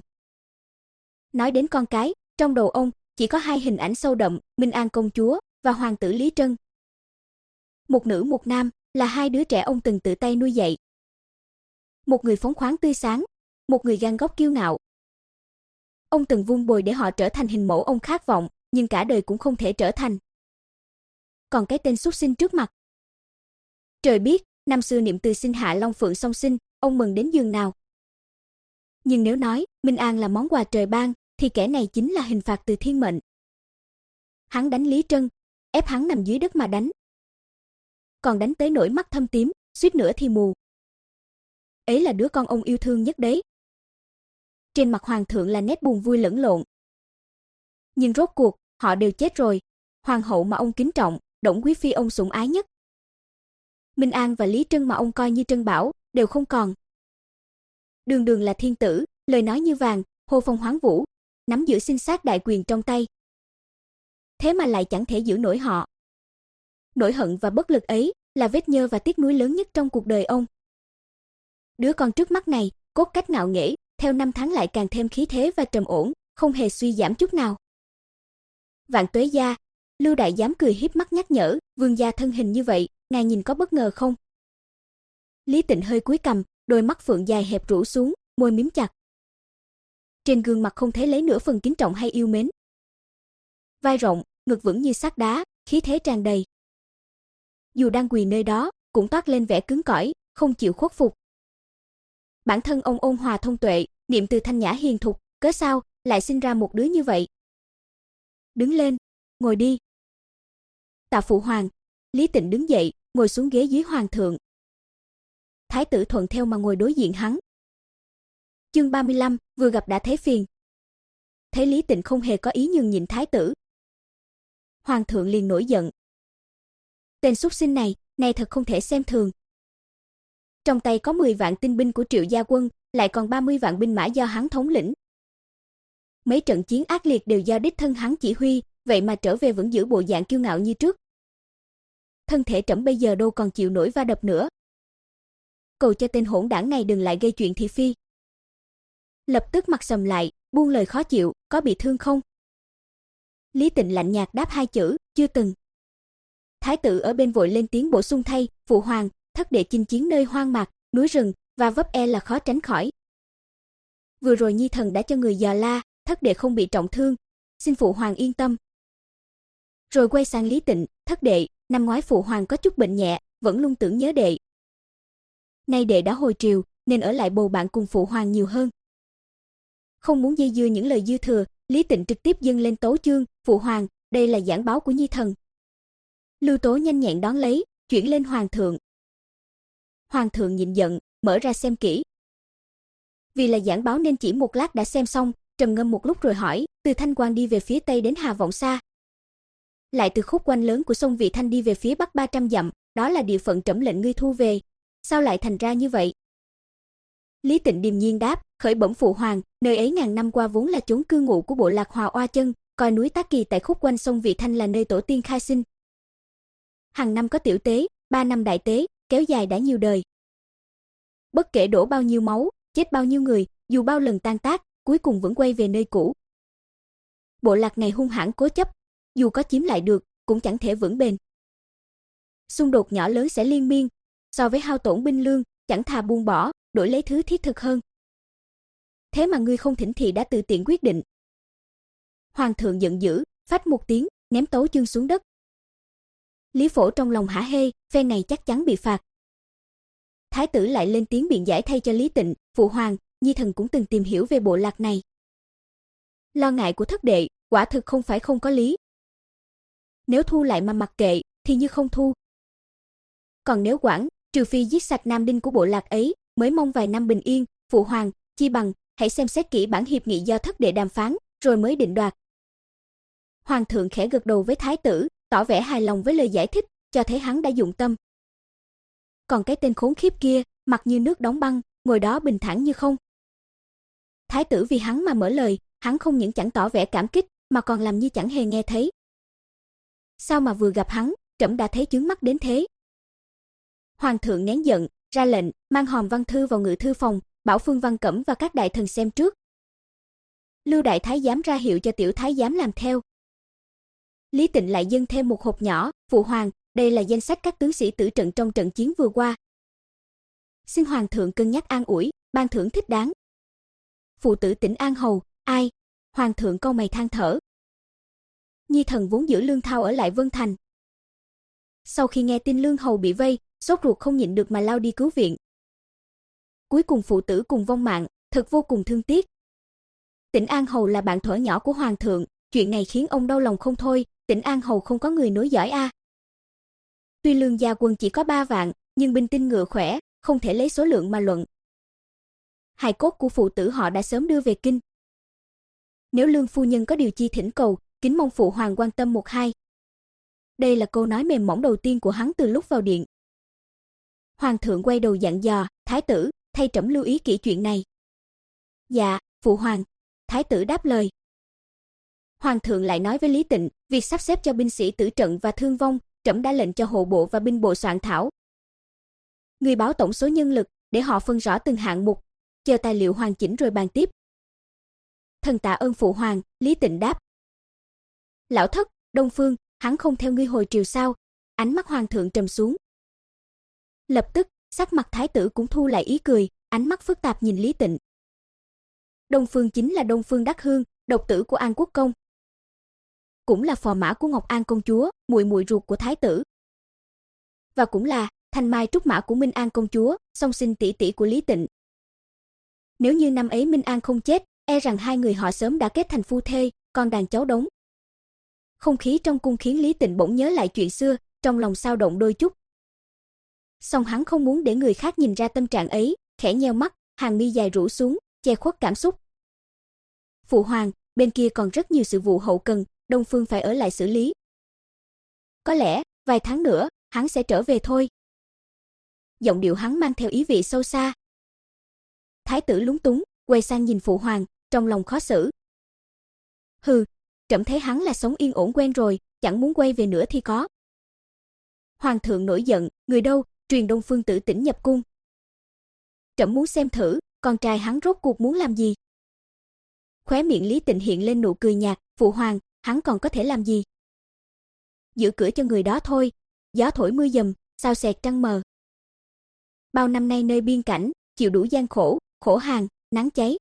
Nói đến con cái, trong đầu ông chỉ có hai hình ảnh sâu đậm, Minh An công chúa và hoàng tử Lý Trân. Một nữ một nam, là hai đứa trẻ ông từng tự tay nuôi dạy. Một người phóng khoáng tươi sáng, một người gan góc kiêu ngạo. Ông từng vun bồi để họ trở thành hình mẫu ông khát vọng, nhưng cả đời cũng không thể trở thành. Còn cái tên xuất sinh trước mặt. Trời biết, năm xưa Niệm Từ sinh hạ Long Phượng song sinh, ông mừng đến giường nào. Nhưng nếu nói Minh An là món quà trời ban, thì kẻ này chính là hình phạt từ thiên mệnh. Hắn đánh Lý Trân, ép hắn nằm dưới đất mà đánh. Còn đánh tới nỗi mắt thâm tím, suýt nữa thì mù. Ấy là đứa con ông yêu thương nhất đấy. Trên mặt hoàng thượng là nét buồn vui lẫn lộn. Nhưng rốt cuộc, họ đều chết rồi. Hoàng hậu mà ông kính trọng, Đổng quý phi ông sủng ái nhất. Minh An và Lý Trân mà ông coi như trân bảo, đều không còn. Đường đường là thiên tử, lời nói như vàng, hô phong hoán vũ, nắm giữ sinh sát đại quyền trong tay. Thế mà lại chẳng thể giữ nổi họ. Nỗi hận và bất lực ấy là vết nhơ và tiếc nuối lớn nhất trong cuộc đời ông. Đứa con trước mắt này, cốt cách ngạo nghễ, theo năm tháng lại càng thêm khí thế và trầm ổn, không hề suy giảm chút nào. Vạn tuế gia, Lưu đại giám cười híp mắt nhắc nhở, vương gia thân hình như vậy, ngài nhìn có bất ngờ không? Lý Tịnh hơi cúi cằm, đôi mắt phượng dài hẹp rũ xuống, môi mím chặt. Trên gương mặt không thấy lấy nửa phần kính trọng hay yêu mến. Vai rộng, ngực vững như sắt đá, khí thế tràn đầy. Dù đang quỳ nơi đó, cũng toát lên vẻ cứng cỏi, không chịu khuất phục. Bản thân ông ôn hòa thông tuệ, niệm từ thanh nhã hiền thục, cớ sao lại sinh ra một đứa như vậy? Đứng lên, ngồi đi. Tạ phụ hoàng. Lý Tịnh đứng dậy, ngồi xuống ghế dưới hoàng thượng. Thái tử thuận theo mà ngồi đối diện hắn. Chương ba mươi lăm, vừa gặp đã thấy phiền. Thấy Lý Tịnh không hề có ý nhường nhịn thái tử, hoàng thượng liền nổi giận. Tên súc sinh này, này thật không thể xem thường. Trong tay có mười vạn tinh binh của Triệu gia quân, lại còn ba mươi vạn binh mã do hắn thống lĩnh. Mấy trận chiến ác liệt đều do đích thân hắn chỉ huy, vậy mà trở về vẫn giữ bộ dạng kiêu ngạo như trước. Thân thể trẫm bây giờ đâu còn chịu nổi va đập nữa. Cầu cho tên hỗn đảng này đừng lại gây chuyện thị phi. Lập tức mặt sầm lại, buông lời khó chịu, có bị thương không? Lý Tịnh lạnh nhạt đáp hai chữ, chưa từng. Thái tử ở bên vội lên tiếng bổ sung thay, phụ hoàng, thất đệ chinh chiến nơi hoang mạc, núi rừng và vấp e là khó tránh khỏi. Vừa rồi nhi thần đã cho người dò la, thất đệ không bị trọng thương, xin phụ hoàng yên tâm. Rồi quay sang Lý Tịnh, thất đệ, năm ngoái phụ hoàng có chút bệnh nhẹ, vẫn luôn tưởng nhớ đệ. Nay đệ đã hồi triều, nên ở lại bầu bạn cùng phụ hoàng nhiều hơn. Không muốn dây dưa những lời dư thừa, Lý Tịnh trực tiếp dâng lên tấu chương, phụ hoàng, đây là giảng báo của nhi thần. Lưu Tố nhanh nhẹn đón lấy, chuyển lên hoàng thượng. Hoàng thượng nhịn giận, mở ra xem kỹ. Vì là giảng báo nên chỉ một lát đã xem xong, trầm ngâm một lúc rồi hỏi, từ Thanh Quan đi về phía tây đến Hà Vọng Xa. Lại từ khúc quanh lớn của sông Vị Thanh đi về phía bắc ba trăm dặm, đó là địa phận trẫm lệnh ngươi thu về. Sao lại thành ra như vậy? Lý Tịnh điềm nhiên đáp, khởi bẩm phụ hoàng, nơi ấy ngàn năm qua vốn là chốn cư ngụ của bộ lạc Hòa Oa Chân, coi núi Tác Kỳ tại khúc quanh sông Vị Thanh là nơi tổ tiên khai sinh. Hàng năm có tiểu tế, ba năm đại tế, kéo dài đã nhiều đời. Bất kể đổ bao nhiêu máu, chết bao nhiêu người, dù bao lần tan tác, cuối cùng vẫn quay về nơi cũ. Bộ lạc này hung hãn cố chấp, dù có chiếm lại được, cũng chẳng thể vững bền. Xung đột nhỏ lớn sẽ liên miên, so với hao tổn binh lương, chẳng thà buông bỏ, đổi lấy thứ thiết thực hơn. Thế mà ngươi không thỉnh thị đã tự tiện quyết định. Hoàng thượng giận dữ, phách một tiếng, ném tấu chương xuống đất. Lý Phổ trong lòng hả hê, phe này chắc chắn bị phạt. Thái tử lại lên tiếng biện giải thay cho Lý Tịnh, phụ hoàng, nhi thần cũng từng tìm hiểu về bộ lạc này. Lo ngại của thất đệ, quả thực không phải không có lý. Nếu thu lại mà mặc kệ, thì như không thu. Còn nếu quản, trừ phi giết sạch nam đinh của bộ lạc ấy, mới mong vài năm bình yên, phụ hoàng, chi bằng, hãy xem xét kỹ bản hiệp nghị do thất đệ đàm phán, rồi mới định đoạt. Hoàng thượng khẽ gật đầu với thái tử, tỏ vẻ hài lòng với lời giải thích, cho thấy hắn đã dụng tâm. Còn cái tên khốn khiếp kia, mặt như nước đóng băng, ngồi đó bình thản như không. Thái tử vì hắn mà mở lời, hắn không những chẳng tỏ vẻ cảm kích, mà còn làm như chẳng hề nghe thấy. Sao mà vừa gặp hắn, trẫm đã thấy chướng mắt đến thế? Hoàng thượng nén giận, ra lệnh, mang hòm văn thư vào ngự thư phòng, bảo Phương Văn Cẩm và các đại thần xem trước. Lưu đại thái giám ra hiệu cho tiểu thái giám làm theo. Lý Tịnh lại dâng thêm một hộp nhỏ, phụ hoàng, đây là danh sách các tướng sĩ tử trận trong trận chiến vừa qua. Xin hoàng thượng cân nhắc an ủi, ban thưởng thích đáng. Phụ tử Tỉnh An Hầu, ai? Hoàng thượng cau mày than thở. Nhi thần vốn giữ Lương Thao ở lại Vân Thành. Sau khi nghe tin Lương Hầu bị vây, sốt ruột không nhịn được mà lao đi cứu viện. Cuối cùng phụ tử cùng vong mạng, thật vô cùng thương tiếc. Tỉnh An Hầu là bạn thuở nhỏ của hoàng thượng, chuyện này khiến ông đau lòng không thôi, Tỉnh An Hầu không có người nối dõi a. À. Tuy Lương gia quân chỉ có ba vạn, nhưng binh tinh ngựa khỏe, không thể lấy số lượng mà luận. Hài cốt của phụ tử họ đã sớm đưa về kinh. Nếu Lương phu nhân có điều chi thỉnh cầu, kính mong phụ hoàng quan tâm một hai. Đây là câu nói mềm mỏng đầu tiên của hắn từ lúc vào điện. Hoàng thượng quay đầu dặn dò, thái tử, thay trẫm lưu ý kỹ chuyện này. Dạ, phụ hoàng, thái tử đáp lời. Hoàng thượng lại nói với Lý Tịnh, việc sắp xếp cho binh sĩ tử trận và thương vong, trẫm đã lệnh cho hộ bộ và binh bộ soạn thảo. Người báo tổng số nhân lực, để họ phân rõ từng hạng mục, chờ tài liệu hoàn chỉnh rồi bàn tiếp. Thần tạ ơn phụ hoàng, Lý Tịnh đáp. Lão thất, Đông Phương, hắn không theo ngươi hồi triều sao? Ánh mắt hoàng thượng trầm xuống. Lập tức, sắc mặt thái tử cũng thu lại ý cười, ánh mắt phức tạp nhìn Lý Tịnh. Đông Phương chính là Đông Phương Đắc Hương, độc tử của An Quốc công, cũng là phò mã của Ngọc An công chúa, muội muội ruột của thái tử, và cũng là thanh mai trúc mã của Minh An công chúa, song sinh tỷ tỷ của Lý Tịnh. Nếu như năm ấy Minh An không chết, e rằng hai người họ sớm đã kết thành phu thê, con đàn cháu đống. Không khí trong cung khiến Lý Tịnh bỗng nhớ lại chuyện xưa, trong lòng xao động đôi chút. Song hắn không muốn để người khác nhìn ra tâm trạng ấy, khẽ nheo mắt, hàng mi dài rũ xuống, che khuất cảm xúc. Phụ hoàng, bên kia còn rất nhiều sự vụ hậu cần, Đông Phương phải ở lại xử lý. Có lẽ, vài tháng nữa, hắn sẽ trở về thôi. Giọng điệu hắn mang theo ý vị sâu xa. Thái tử lúng túng, quay sang nhìn phụ hoàng, trong lòng khó xử. Hừ, trẫm thấy hắn là sống yên ổn quen rồi, chẳng muốn quay về nữa thì có. Hoàng thượng nổi giận, người đâu, truyền Đông Phương Tử Tĩnh nhập cung. Trẫm muốn xem thử, con trai hắn rốt cuộc muốn làm gì. Khóe miệng Lý Tịnh hiện lên nụ cười nhạt, phụ hoàng, hắn còn có thể làm gì? Giữ cửa cho người đó thôi, gió thổi mưa dầm, sao xẹt trăng mờ. Bao năm nay nơi biên cảnh, chịu đủ gian khổ, khổ hàn, nắng cháy.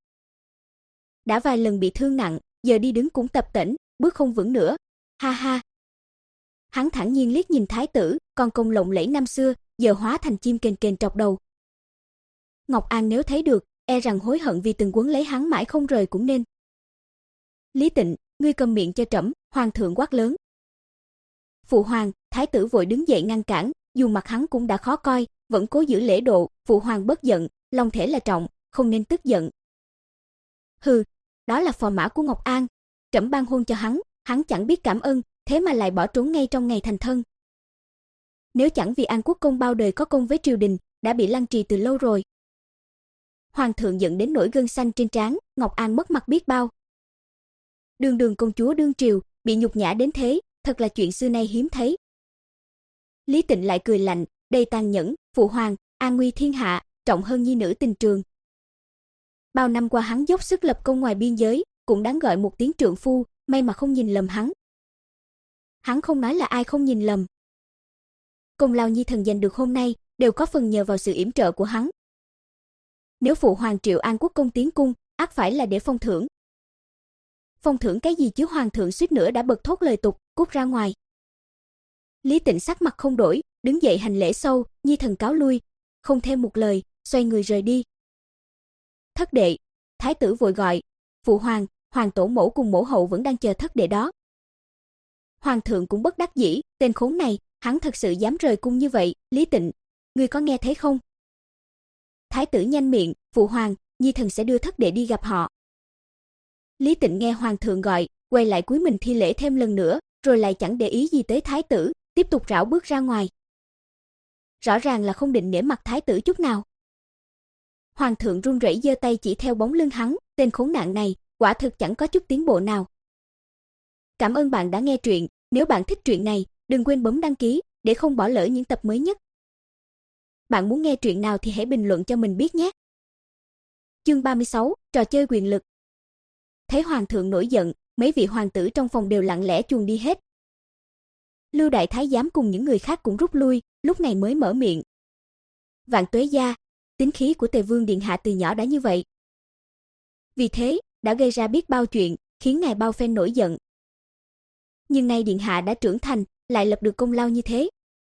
Đã vài lần bị thương nặng, giờ đi đứng cũng tập tễnh, bước không vững nữa. Ha ha. Hắn thản nhiên liếc nhìn thái tử, con công lộng lẫy năm xưa, giờ hóa thành chim kền kền trọc đầu. Ngọc An nếu thấy được, e rằng hối hận vì từng quấn lấy hắn mãi không rời cũng nên. Lý Tịnh, ngươi cầm miệng cho trẫm, hoàng thượng quát lớn. Phụ hoàng, thái tử vội đứng dậy ngăn cản, dù mặt hắn cũng đã khó coi, vẫn cố giữ lễ độ, phụ hoàng bất giận, lòng thể là trọng, không nên tức giận. Hừ, đó là phò mã của Ngọc An, trẫm ban hôn cho hắn, hắn chẳng biết cảm ơn, thế mà lại bỏ trốn ngay trong ngày thành thân. Nếu chẳng vì An Quốc công bao đời có công với triều đình, đã bị lăng trì từ lâu rồi. Hoàng thượng giận đến nỗi gân xanh trên trán, Ngọc An mất mặt biết bao. Đường đường công chúa đương triều, bị nhục nhã đến thế, thật là chuyện xưa nay hiếm thấy. Lý Tịnh lại cười lạnh, đầy tàn nhẫn, phụ hoàng, an nguy thiên hạ, trọng hơn nhi nữ tình trường. Bao năm qua hắn dốc sức lập công ngoài biên giới, cũng đáng gọi một tiếng trượng phu, may mà không nhìn lầm hắn. Hắn không nói là ai không nhìn lầm. Công lao nhi thần giành được hôm nay, đều có phần nhờ vào sự yểm trợ của hắn. Nếu phụ hoàng triệu An Quốc công tiến cung, ắt phải là để phong thưởng. Phong thưởng cái gì chứ? Hoàng thượng suýt nữa đã bật thốt lời tục, cút ra ngoài. Lý Tịnh sắc mặt không đổi, đứng dậy hành lễ sâu, nhi thần cáo lui, không thêm một lời, xoay người rời đi. Thất đệ, thái tử vội gọi, phụ hoàng, hoàng tổ mẫu cùng mẫu hậu vẫn đang chờ thất đệ đó. Hoàng thượng cũng bất đắc dĩ, tên khốn này, hắn thật sự dám rời cung như vậy. Lý Tịnh, ngươi có nghe thấy không? Thái tử nhanh miệng, phụ hoàng, nhi thần sẽ đưa thất đệ đi gặp họ. Lý Tịnh nghe hoàng thượng gọi, quay lại cúi mình thi lễ thêm lần nữa, rồi lại chẳng để ý gì tới thái tử, tiếp tục rảo bước ra ngoài. Rõ ràng là không định nể mặt thái tử chút nào. Hoàng thượng run rẩy giơ tay chỉ theo bóng lưng hắn, tên khốn nạn này, quả thực chẳng có chút tiến bộ nào. Cảm ơn bạn đã nghe truyện, nếu bạn thích truyện này, đừng quên bấm đăng ký để không bỏ lỡ những tập mới nhất. Bạn muốn nghe truyện nào thì hãy bình luận cho mình biết nhé. Chương ba mươi sáu, trò chơi quyền lực. Thấy hoàng thượng nổi giận, mấy vị hoàng tử trong phòng đều lặng lẽ chuồn đi hết. Lưu đại thái giám cùng những người khác cũng rút lui, lúc này mới mở miệng. Vạn tuế gia, tính khí của Tề Vương điện hạ từ nhỏ đã như vậy. Vì thế, đã gây ra biết bao chuyện, khiến ngài bao phen nổi giận. Nhưng nay điện hạ đã trưởng thành, lại lập được công lao như thế.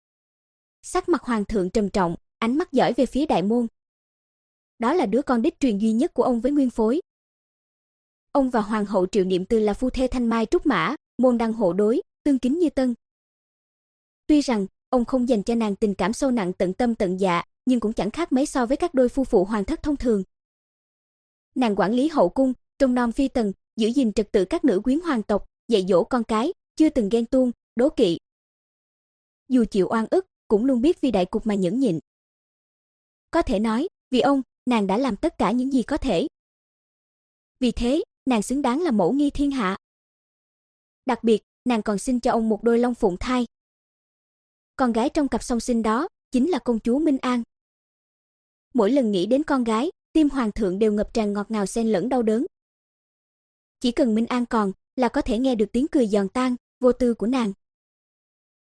Sắc mặt hoàng thượng trầm trọng, ánh mắt dõi về phía đại môn. Đó là đứa con đích truyền duy nhất của ông với nguyên phối. Ông và hoàng hậu Triệu Niệm Từ là phu thê thanh mai trúc mã, môn đăng hộ đối, tương kính như tân. Tuy rằng ông không dành cho nàng tình cảm sâu nặng tận tâm tận dạ, nhưng cũng chẳng khác mấy so với các đôi phu phụ hoàng thất thông thường. Nàng quản lý hậu cung, trông nom phi tần, giữ gìn trật tự các nữ quyến hoàng tộc, dạy dỗ con cái, chưa từng ghen tuông, đố kỵ. Dù chịu oan ức, cũng luôn biết vì đại cục mà nhẫn nhịn. Có thể nói, vì ông, nàng đã làm tất cả những gì có thể. Vì thế, nàng xứng đáng là mẫu nghi thiên hạ. Đặc biệt, nàng còn sinh cho ông một đôi long phụng thai. Con gái trong cặp song sinh đó chính là công chúa Minh An. Mỗi lần nghĩ đến con gái, tim hoàng thượng đều ngập tràn ngọt ngào xen lẫn đau đớn. Chỉ cần Minh An còn, là có thể nghe được tiếng cười giòn tan, vô tư của nàng.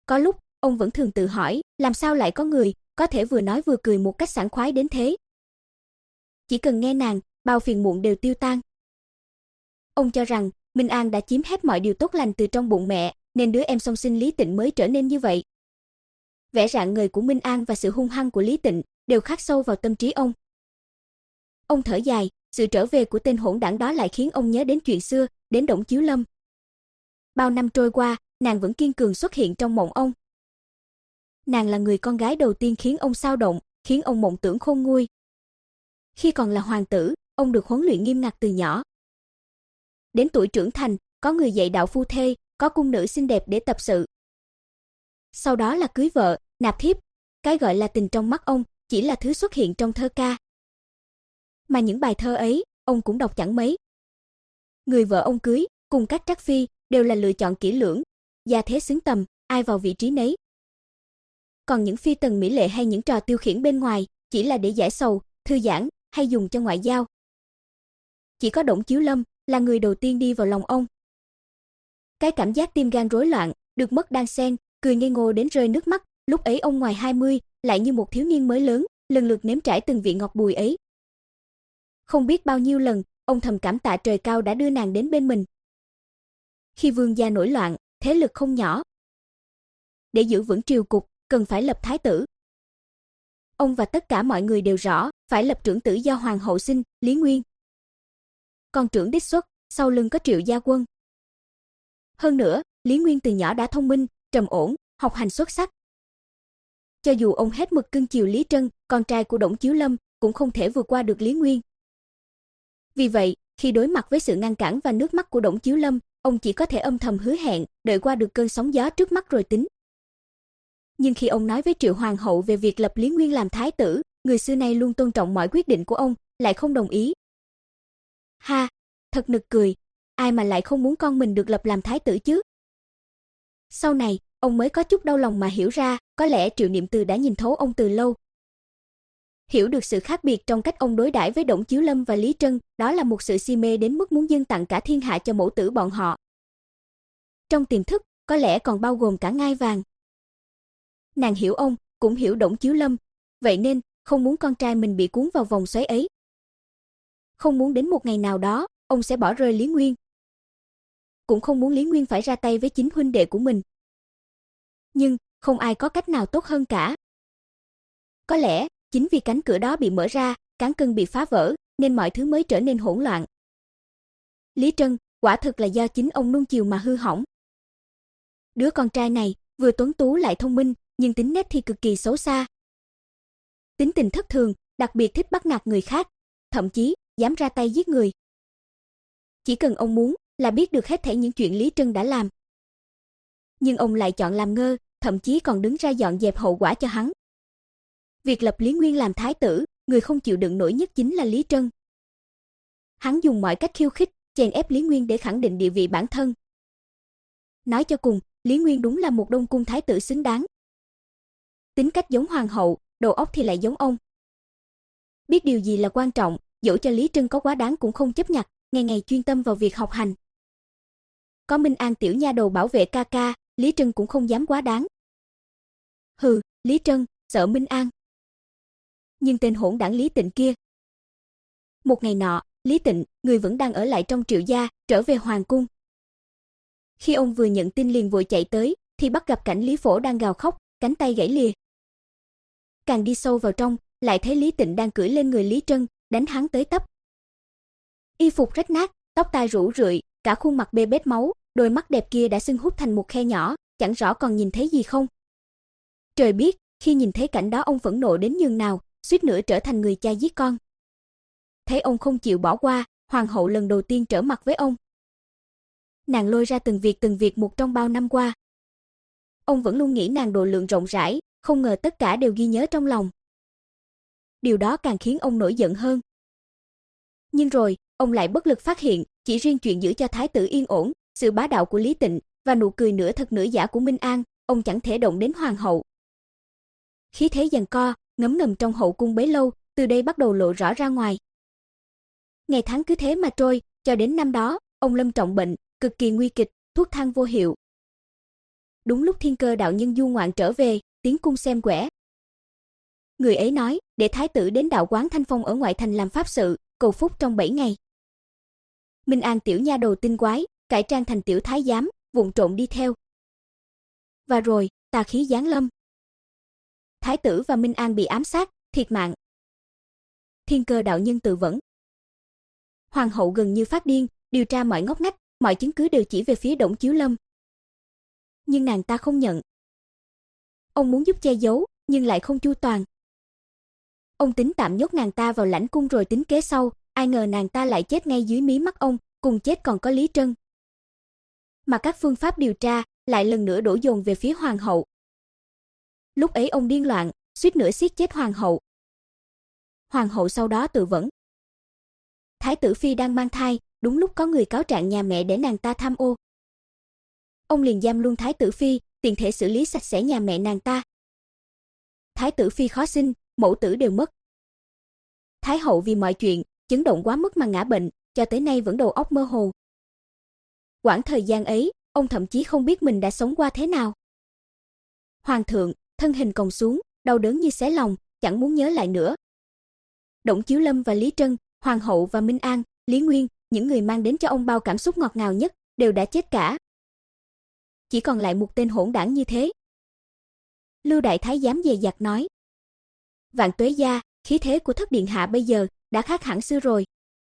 có lúc, ông vẫn thường tự hỏi, làm sao lại có người, có thể vừa nói vừa cười một cách sảng khoái đến thế. Chỉ cần nghe nàng, bao phiền muộn đều tiêu tan. Ông cho rằng, Minh An đã chiếm hết mọi điều tốt lành từ trong bụng mẹ, nên đứa em song sinh Lý Tịnh mới trở nên như vậy. Vẻ rạng ngời của Minh An và sự hung hăng của Lý Tịnh đều khắc sâu vào tâm trí ông. Ông thở dài, sự trở về của tên hỗn đảng đó lại khiến ông nhớ đến chuyện xưa, đến Đổng Chiếu Lâm. Bao năm trôi qua, nàng vẫn kiên cường xuất hiện trong mộng ông. Nàng là người con gái đầu tiên khiến ông xao động, khiến ông mộng tưởng khôn nguôi. Khi còn là hoàng tử, ông được huấn luyện nghiêm ngặt từ nhỏ. Đến tuổi trưởng thành, có người dạy đạo phu thê, có cung nữ xinh đẹp để tập sự. Sau đó là cưới vợ, nạp thiếp, cái gọi là tình trong mắt ông chỉ là thứ xuất hiện trong thơ ca. Mà những bài thơ ấy, ông cũng đọc chẳng mấy. Người vợ ông cưới, cùng các trắc phi, đều là lựa chọn kỹ lưỡng, gia thế xứng tầm, ai vào vị trí nấy. Còn những phi tần mỹ lệ hay những trò tiêu khiển bên ngoài, chỉ là để giải sầu, thư giãn, hay dùng cho ngoại giao. Chỉ có Đổng Chiếu Lâm là người đầu tiên đi vào lòng ông. Cái cảm giác tim gan rối loạn, được mất đan xen, cười ngây ngô đến rơi nước mắt, lúc ấy ông ngoài hai mươi, lại như một thiếu niên mới lớn, lần lượt nếm trải từng vị ngọt bùi ấy. Không biết bao nhiêu lần, ông thầm cảm tạ trời cao đã đưa nàng đến bên mình. Khi vương gia nổi loạn, thế lực không nhỏ. Để giữ vững triều cục, cần phải lập thái tử. Ông và tất cả mọi người đều rõ, phải lập trưởng tử do hoàng hậu sinh, Lý Nguyên. Con trưởng đích xuất, sau lưng có Triệu gia quân. Hơn nữa, Lý Nguyên từ nhỏ đã thông minh, trầm ổn, học hành xuất sắc. Cho dù ông hết mực cưng chiều Lý Trân, con trai của Đổng Chiếu Lâm, cũng không thể vượt qua được Lý Nguyên. Vì vậy, khi đối mặt với sự ngăn cản và nước mắt của Đổng Chiếu Lâm, ông chỉ có thể âm thầm hứa hẹn, đợi qua được cơn sóng gió trước mắt rồi tính. Nhưng khi ông nói với Triệu Hoàng hậu về việc lập Lý Nguyên làm thái tử, người xưa nay luôn tôn trọng mọi quyết định của ông, lại không đồng ý. Ha, thật nực cười, ai mà lại không muốn con mình được lập làm thái tử chứ? Sau này, ông mới có chút đau lòng mà hiểu ra, có lẽ Triệu Niệm Từ đã nhìn thấu ông từ lâu. Hiểu được sự khác biệt trong cách ông đối đãi với Đổng Chiếu Lâm và Lý Trân, đó là một sự si mê đến mức muốn dâng tặng cả thiên hạ cho mẫu tử bọn họ. Trong tiềm thức, có lẽ còn bao gồm cả ngai vàng. Nàng hiểu ông, cũng hiểu Đổng Chiếu Lâm, vậy nên không muốn con trai mình bị cuốn vào vòng xoáy ấy. Không muốn đến một ngày nào đó, ông sẽ bỏ rơi Lý Nguyên. Cũng không muốn Lý Nguyên phải ra tay với chính huynh đệ của mình. Nhưng, không ai có cách nào tốt hơn cả. Có lẽ, chính vì cánh cửa đó bị mở ra, cán cân bị phá vỡ, nên mọi thứ mới trở nên hỗn loạn. Lý Trân, quả thực là do chính ông nuông chiều mà hư hỏng. Đứa con trai này, vừa tuấn tú lại thông minh, nhưng tính nết thì cực kỳ xấu xa. Tính tình thất thường, đặc biệt thích bắt nạt người khác, thậm chí dám ra tay giết người. Chỉ cần ông muốn, là biết được hết thảy những chuyện Lý Trân đã làm. Nhưng ông lại chọn làm ngơ, thậm chí còn đứng ra dọn dẹp hậu quả cho hắn. Việc lập Lý Nguyên làm thái tử, người không chịu đựng nổi nhất chính là Lý Trân. Hắn dùng mọi cách khiêu khích, chèn ép Lý Nguyên để khẳng định địa vị bản thân. Nói cho cùng, Lý Nguyên đúng là một đông cung thái tử xứng đáng. Tính cách giống hoàng hậu, đầu óc thì lại giống ông. Biết điều gì là quan trọng, dẫu cho Lý Trân có quá đáng cũng không chấp nhặt, ngày ngày chuyên tâm vào việc học hành. Có Minh An tiểu nha đầu bảo vệ ca ca, Lý Trân cũng không dám quá đáng. Hừ, Lý Trân, sợ Minh An. Nhưng tên hỗn đảng Lý Tịnh kia. Một ngày nọ, Lý Tịnh, người vẫn đang ở lại trong Triệu gia, trở về hoàng cung. Khi ông vừa nhận tin liền vội chạy tới, thì bắt gặp cảnh Lý Phổ đang gào khóc, cánh tay gãy lìa. Càng đi sâu vào trong, lại thấy Lý Tịnh đang cưỡi lên người Lý Trân, đánh hắn tới tấp. Y phục rách nát, tóc tai rũ rượi, cả khuôn mặt bê bết máu, đôi mắt đẹp kia đã sưng húp thành một khe nhỏ, chẳng rõ còn nhìn thấy gì không. Trời biết, khi nhìn thấy cảnh đó ông phẫn nộ đến nhường nào, suýt nữa trở thành người cha giết con. Thấy ông không chịu bỏ qua, hoàng hậu lần đầu tiên trở mặt với ông. Nàng lôi ra từng việc từng việc một trong bao năm qua. Ông vẫn luôn nghĩ nàng độ lượng rộng rãi, không ngờ tất cả đều ghi nhớ trong lòng. Điều đó càng khiến ông nổi giận hơn. Nhưng rồi, ông lại bất lực phát hiện, chỉ riêng chuyện giữ cho thái tử yên ổn, sự bá đạo của Lý Tịnh và nụ cười nửa thật nửa giả của Minh An, ông chẳng thể động đến hoàng hậu. Khí thế giằng co, ngấm ngầm trong hậu cung bấy lâu, từ đây bắt đầu lộ rõ ra ngoài. Ngày tháng cứ thế mà trôi, cho đến năm đó, ông lâm trọng bệnh, cực kỳ nguy kịch, thuốc thang vô hiệu. đúng lúc Thiên Cơ đạo nhân du ngoạn trở về, tiến cung xem quẻ. Người ấy nói, để thái tử đến đạo quán Thanh Phong ở ngoại thành làm pháp sự, cầu phúc trong bảy ngày. Minh An tiểu nha đầu tinh quái, cải trang thành tiểu thái giám, vụng trộm đi theo. Và rồi, tà khí giáng lâm. Thái tử và Minh An bị ám sát, thiệt mạng. Thiên Cơ đạo nhân tự vẫn. Hoàng hậu gần như phát điên, điều tra mọi ngóc ngách, mọi chứng cứ đều chỉ về phía Đổng Chiếu Lâm. Nhưng nàng ta không nhận. Ông muốn giúp che giấu, nhưng lại không chu toàn. Ông tính tạm nhốt nàng ta vào lãnh cung rồi tính kế sau, ai ngờ nàng ta lại chết ngay dưới mí mắt ông, cùng chết còn có Lý Trân. Mà các phương pháp điều tra lại lần nữa đổ dồn về phía hoàng hậu. Lúc ấy ông điên loạn, suýt nữa giết chết hoàng hậu. Hoàng hậu sau đó tự vẫn. Thái tử phi đang mang thai, đúng lúc có người cáo trạng nhà mẹ để nàng ta tham ô. Ông liền giam luôn thái tử phi, tiện thể xử lý sạch sẽ nhà mẹ nàng ta. Thái tử phi khó sinh, mẫu tử đều mất. Thái hậu vì mọi chuyện, chấn động quá mức mà ngã bệnh, cho tới nay vẫn đầu óc mơ hồ. Quãng thời gian ấy, ông thậm chí không biết mình đã sống qua thế nào. Hoàng thượng, thân hình còng xuống, đau đớn như xé lòng, chẳng muốn nhớ lại nữa. Đổng Chiếu Lâm và Lý Trân, Hoàng hậu và Minh An, Lý Nguyên, những người mang đến cho ông bao cảm xúc ngọt ngào nhất, đều đã chết cả. Chỉ còn lại một tên hỗn đảng như thế. Lưu Đại Thái giám dè dặt nói. Vạn Tuế gia, khí thế của Thất điện hạ bây giờ đã khác hẳn xưa rồi.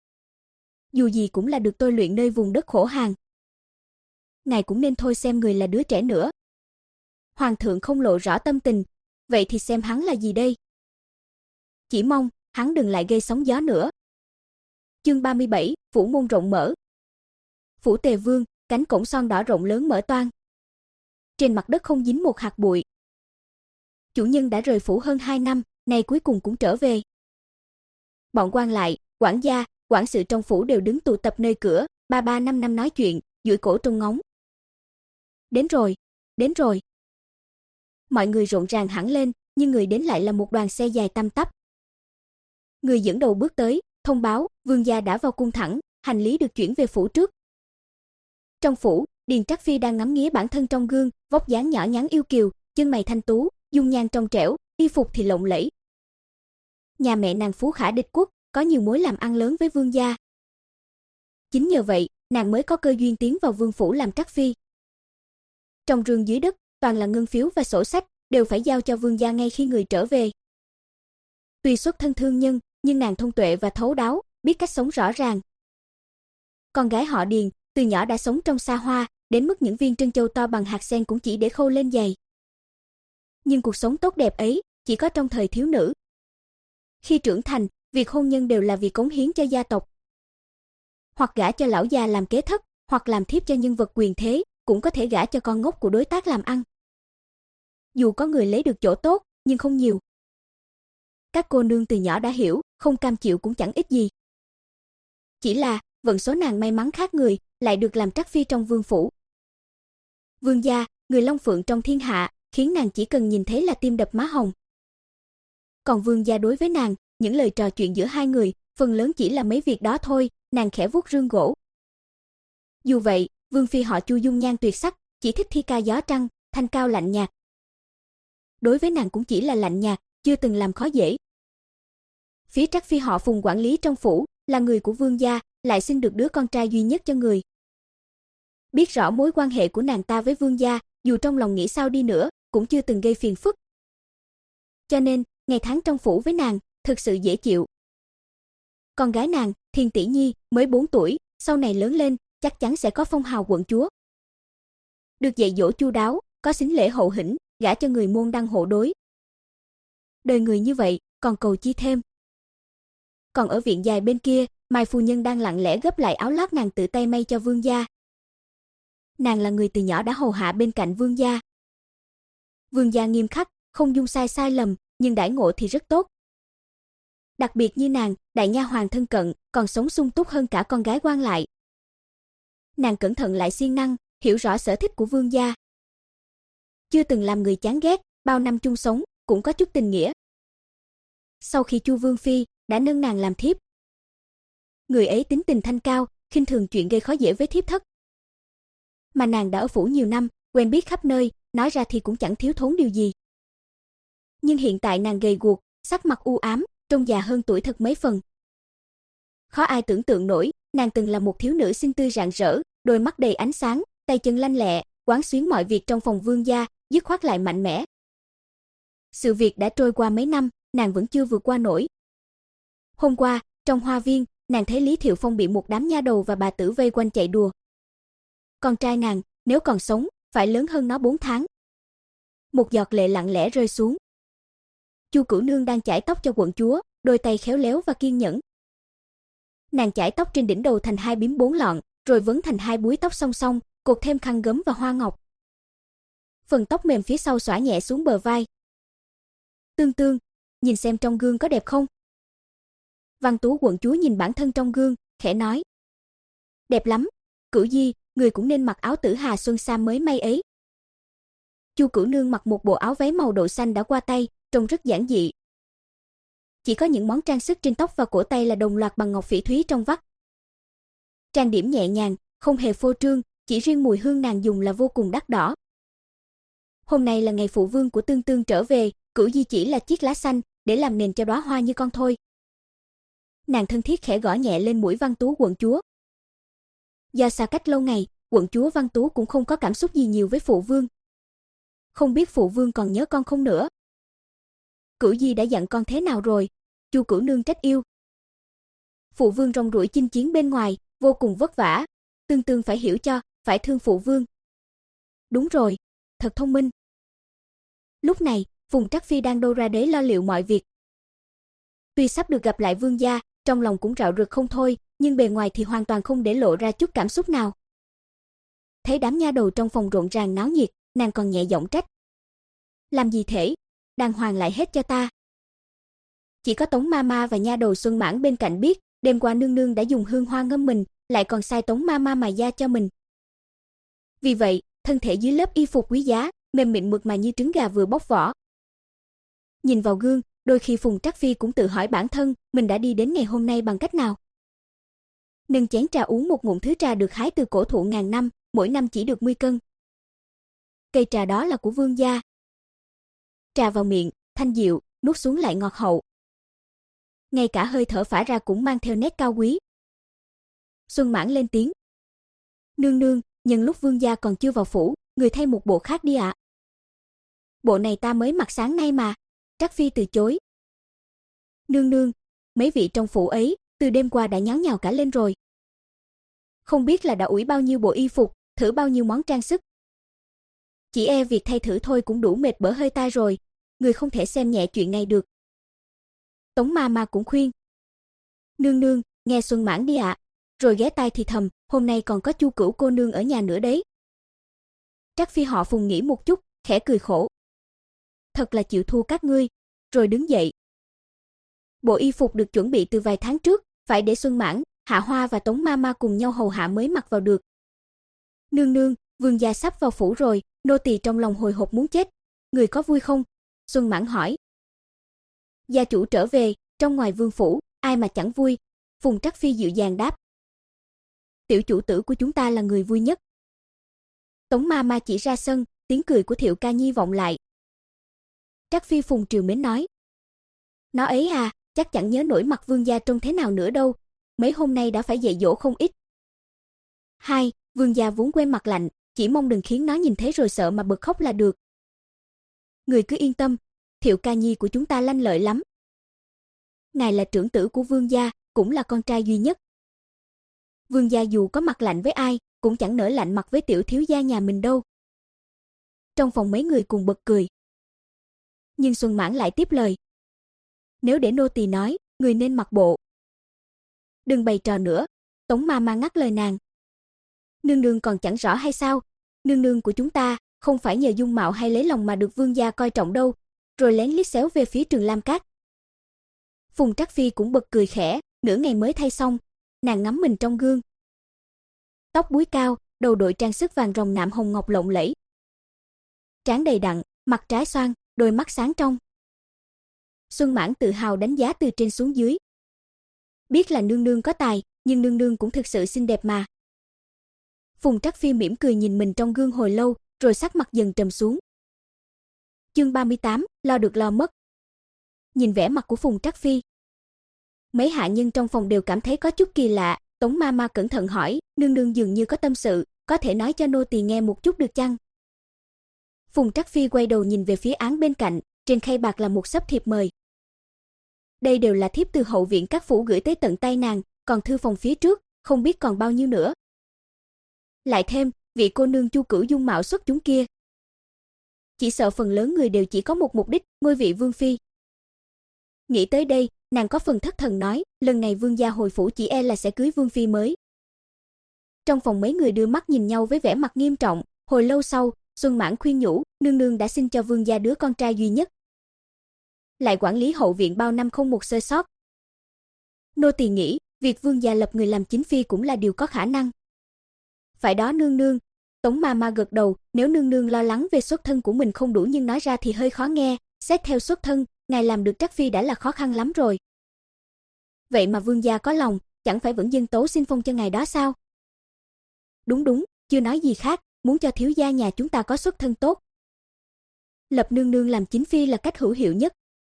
Dù gì cũng là được tôi luyện nơi vùng đất khổ hàn. Ngài cũng nên thôi xem người là đứa trẻ nữa. Hoàng thượng không lộ rõ tâm tình, vậy thì xem hắn là gì đây? Chỉ mong hắn đừng lại gây sóng gió nữa. Chương ba mươi bảy, phủ môn rộng mở. Phủ Tề Vương, cánh cổng son đỏ rộng lớn mở toang. Trên mặt đất không dính một hạt bụi. Chủ nhân đã rời phủ hơn hai năm, nay cuối cùng cũng trở về. Bọn quan lại, quản gia, quản sự trong phủ đều đứng tụ tập nơi cửa, ba ba năm năm nói chuyện, duỗi cổ trông ngóng. Đến rồi, đến rồi. Mọi người rộn ràng hẳn lên, nhưng người đến lại là một đoàn xe dài tăm tắp. Người dẫn đầu bước tới, thông báo, vương gia đã vào cung thẳng, hành lý được chuyển về phủ trước. Trong phủ, Điền Trắc Phi đang ngắm nghía bản thân trong gương, vóc dáng nhỏ nhắn yêu kiều, chân mày thanh tú, dung nhan trong trẻo, y phục thì lộng lẫy. Nhà mẹ nàng phú khả địch quốc, có nhiều mối làm ăn lớn với vương gia. Chính nhờ vậy, nàng mới có cơ duyên tiến vào vương phủ làm Trắc Phi. Trong rương dưới đất, toàn là ngân phiếu và sổ sách, đều phải giao cho vương gia ngay khi người trở về. Tuy xuất thân thương nhân, nhưng nàng thông tuệ và thấu đáo, biết cách sống rõ ràng. Con gái họ Điền, từ nhỏ đã sống trong xa hoa, đến mức những viên trân châu to bằng hạt sen cũng chỉ để khâu lên giày. Nhưng cuộc sống tốt đẹp ấy, chỉ có trong thời thiếu nữ. Khi trưởng thành, việc hôn nhân đều là vì cống hiến cho gia tộc. Hoặc gả cho lão già làm kế thất, hoặc làm thiếp cho nhân vật quyền thế, cũng có thể gả cho con ngốc của đối tác làm ăn. Dù có người lấy được chỗ tốt, nhưng không nhiều. Các cô nương từ nhỏ đã hiểu, không cam chịu cũng chẳng ích gì. Chỉ là, vận số nàng may mắn khác người, lại được làm Trắc Phi trong vương phủ. Vương gia, người long phượng trong thiên hạ, khiến nàng chỉ cần nhìn thấy là tim đập má hồng. Còn vương gia đối với nàng, những lời trò chuyện giữa hai người, phần lớn chỉ là mấy việc đó thôi, nàng khẽ vuốt rương gỗ. Dù vậy, vương phi họ Chu dung nhan tuyệt sắc, chỉ thích thi ca gió trăng, thanh cao lạnh nhạt. Đối với nàng cũng chỉ là lạnh nhạt, chưa từng làm khó dễ. Phía Trắc Phi họ Phùng quản lý trong phủ, là người của vương gia, lại sinh được đứa con trai duy nhất cho người. Biết rõ mối quan hệ của nàng ta với vương gia, dù trong lòng nghĩ sao đi nữa, cũng chưa từng gây phiền phức. Cho nên, ngày tháng trong phủ với nàng, thực sự dễ chịu. Con gái nàng, Thiên Tỷ Nhi, mới bốn tuổi, sau này lớn lên, chắc chắn sẽ có phong hào quận chúa. Được dạy dỗ chu đáo, có sính lễ hậu hĩnh, gả cho người môn đăng hộ đối. Đời người như vậy, còn cầu chi thêm. Còn ở viện dài bên kia, Mai phu nhân đang lặng lẽ gấp lại áo lót nàng tự tay may cho vương gia. Nàng là người từ nhỏ đã hầu hạ bên cạnh vương gia. Vương gia nghiêm khắc, không dung sai sai lầm, nhưng đãi ngộ thì rất tốt. Đặc biệt như nàng, đại nha hoàn thân cận, còn sống sung túc hơn cả con gái quan lại. Nàng cẩn thận lại siêng năng, hiểu rõ sở thích của vương gia. Chưa từng làm người chán ghét, bao năm chung sống, cũng có chút tình nghĩa. Sau khi Chu vương phi đã nâng nàng làm thiếp, người ấy tính tình thanh cao, khinh thường chuyện gây khó dễ với thiếp thất. Mà nàng đã ở phủ nhiều năm, quen biết khắp nơi, nói ra thì cũng chẳng thiếu thốn điều gì. Nhưng hiện tại nàng gầy guộc, sắc mặt u ám, trông già hơn tuổi thật mấy phần. Khó ai tưởng tượng nổi, nàng từng là một thiếu nữ xinh tươi rạng rỡ, đôi mắt đầy ánh sáng, tay chân lanh lẹ, quán xuyến mọi việc trong phòng Vương gia, dứt khoát lại mạnh mẽ. Sự việc đã trôi qua mấy năm, nàng vẫn chưa vượt qua nổi. Hôm qua, trong hoa viên, nàng thấy Lý Thiệu Phong bị một đám nha đầu và bà tử vây quanh chạy đùa. Con trai nàng, nếu còn sống, phải lớn hơn nó bốn tháng. Một giọt lệ lặng lẽ rơi xuống. Chu Cửu Nương đang chải tóc cho quận chúa, đôi tay khéo léo và kiên nhẫn. Nàng chải tóc trên đỉnh đầu thành hai bím bốn lọn, rồi vấn thành hai búi tóc song song, cột thêm khăn gấm và hoa ngọc. Phần tóc mềm phía sau xõa nhẹ xuống bờ vai. Tương Tương, nhìn xem trong gương có đẹp không? Văn Tú quận chúa nhìn bản thân trong gương, khẽ nói. Đẹp lắm, Cửu Di, người cũng nên mặc áo Tử Hà Xuân Sam mới may ấy. Chu Cửu Nương mặc một bộ áo váy màu đậu xanh đã qua tay, trông rất giản dị. Chỉ có những món trang sức trên tóc và cổ tay là đồng loạt bằng ngọc phỉ thúy trong vắt. Trang điểm nhẹ nhàng, không hề phô trương, chỉ riêng mùi hương nàng dùng là vô cùng đắt đỏ. Hôm nay là ngày phụ vương của Tương Tương trở về, Cửu Di chỉ là chiếc lá xanh, để làm nền cho đóa hoa như con thôi. Nàng thân thiết khẽ gõ nhẹ lên mũi Văn Tú quận chúa. Do xa cách lâu ngày, quận chúa Văn Tú cũng không có cảm xúc gì nhiều với phụ vương. Không biết phụ vương còn nhớ con không nữa. Cửu Di đã dặn con thế nào rồi? Chu Cửu Nương trách yêu. Phụ vương rong ruổi chinh chiến bên ngoài, vô cùng vất vả. Tương Tương phải hiểu cho, phải thương phụ vương. Đúng rồi, thật thông minh. Lúc này, Phùng Trắc Phi đang đâu ra đấy lo liệu mọi việc. Tuy sắp được gặp lại vương gia, trong lòng cũng rạo rực không thôi, nhưng bề ngoài thì hoàn toàn không để lộ ra chút cảm xúc nào. Thấy đám nha đầu trong phòng rộn ràng náo nhiệt, nàng còn nhẹ giọng trách. Làm gì thế? Đàng hoàng lại hết cho ta. Chỉ có Tống Mama và nha đầu Xuân Mãn bên cạnh biết, đêm qua nương nương đã dùng hương hoa ngâm mình, lại còn sai Tống Mama mài da cho mình. Vì vậy, thân thể dưới lớp y phục quý giá, mềm mịn mượt mà như trứng gà vừa bóc vỏ. Nhìn vào gương, đôi khi Phùng Trắc Phi cũng tự hỏi bản thân, mình đã đi đến ngày hôm nay bằng cách nào. Nâng chén trà uống một ngụm thứ trà được hái từ cổ thụ ngàn năm, mỗi năm chỉ được mười cân. Cây trà đó là của vương gia. Trà vào miệng, thanh dịu, nuốt xuống lại ngọt hậu. Ngay cả hơi thở phả ra cũng mang theo nét cao quý. Xuân Mãn lên tiếng. Nương nương, nhân lúc vương gia còn chưa vào phủ, người thay một bộ khác đi ạ. Bộ này ta mới mặc sáng nay mà. Trắc Phi từ chối. Nương nương, mấy vị trong phủ ấy, từ đêm qua đã nháo nhào cả lên rồi. Không biết là đã ủi bao nhiêu bộ y phục, thử bao nhiêu món trang sức. Chỉ e việc thay thử thôi cũng đủ mệt bở hơi tai rồi, người không thể xem nhẹ chuyện này được. Tống Mama cũng khuyên. Nương nương, nghe Xuân Mãn đi ạ. Rồi ghé tai thì thầm, hôm nay còn có Chu Cửu cô nương ở nhà nữa đấy. Trắc Phi họ Phùng nghĩ một chút, khẽ cười khổ. Thật là chịu thua các ngươi, rồi đứng dậy. Bộ y phục được chuẩn bị từ vài tháng trước, phải để Xuân Mãn, Hạ Hoa và Tống Mama cùng nhau hầu hạ mới mặc vào được. Nương nương, vương gia sắp vào phủ rồi, nô tỳ trong lòng hồi hộp muốn chết. Người có vui không? Xuân Mãn hỏi. Gia chủ trở về, trong ngoài vương phủ, ai mà chẳng vui. Phùng Trắc Phi dịu dàng đáp. Tiểu chủ tử của chúng ta là người vui nhất. Tống Mama chỉ ra sân, tiếng cười của Thiệu Ca Nhi vọng lại. Trắc Phi Phùng triều mến nói. Nó ấy à, chắc chẳng nhớ nổi mặt vương gia trông thế nào nữa đâu. Mấy hôm nay đã phải dạy dỗ không ít. Hai, vương gia vốn quen mặt lạnh, chỉ mong đừng khiến nó nhìn thấy rồi sợ mà bật khóc là được. Người cứ yên tâm, Thiệu Ca Nhi của chúng ta lanh lợi lắm. Ngài là trưởng tử của vương gia, cũng là con trai duy nhất. Vương gia dù có mặt lạnh với ai, cũng chẳng nỡ lạnh mặt với tiểu thiếu gia nhà mình đâu. Trong phòng mấy người cùng bật cười. Nhưng Xuân Mãn lại tiếp lời. Nếu để nô tỳ nói, người nên mặc bộ. Đừng bày trò nữa, Tống Mama ngắt lời nàng. Nương nương còn chẳng rõ hay sao, nương nương của chúng ta không phải nhờ dung mạo hay lấy lòng mà được vương gia coi trọng đâu. Rồi lén liếc xéo về phía Trường Lam Các. Phùng Trắc Phi cũng bật cười khẽ, nửa ngày mới thay xong, nàng ngắm mình trong gương. Tóc búi cao, đầu đội trang sức vàng ròng nạm hồng ngọc lộng lẫy. Trán đầy đặn, mặt trái xoan, đôi mắt sáng trong. Xuân Mãn tự hào đánh giá từ trên xuống dưới. Biết là nương nương có tài, nhưng nương nương cũng thực sự xinh đẹp mà. Phùng Trắc Phi mỉm cười nhìn mình trong gương hồi lâu, rồi sắc mặt dần trầm xuống. Chương ba mươi tám, lo được lo mất. Nhìn vẻ mặt của Phùng Trắc Phi, mấy hạ nhân trong phòng đều cảm thấy có chút kỳ lạ. Tống ma ma cẩn thận hỏi, nương nương dường như có tâm sự, có thể nói cho nô tỳ nghe một chút được chăng? Phùng Trắc Phi quay đầu nhìn về phía án bên cạnh, trên khay bạc là một xấp thiệp mời. Đây đều là thiếp từ hậu viện các phủ gửi tới tận tay nàng, còn thư phòng phía trước, không biết còn bao nhiêu nữa. Lại thêm, vị cô nương Chu Cửu dung mạo xuất chúng kia. Chỉ sợ phần lớn người đều chỉ có một mục đích, ngôi vị vương phi. Nghĩ tới đây, nàng có phần thất thần nói, lần này vương gia hồi phủ chỉ e là sẽ cưới vương phi mới. Trong phòng mấy người đưa mắt nhìn nhau với vẻ mặt nghiêm trọng, hồi lâu sau, Xuân Mãn khuyên nhủ, nương nương đã sinh cho vương gia đứa con trai duy nhất. Lại quản lý hậu viện bao năm không một sơ sót. Nô tỳ nghĩ, việc vương gia lập người làm chính phi cũng là điều có khả năng. Phải đó nương nương. Tống ma ma gật đầu, nếu nương nương lo lắng về xuất thân của mình không đủ nhưng nói ra thì hơi khó nghe, xét theo xuất thân, ngài làm được Trắc Phi đã là khó khăn lắm rồi. Vậy mà vương gia có lòng, chẳng phải vẫn dâng tấu xin phong cho ngài đó sao? Đúng đúng, chưa nói gì khác, muốn cho thiếu gia nhà chúng ta có xuất thân tốt. Lập nương nương làm chính phi là cách hữu hiệu nhất.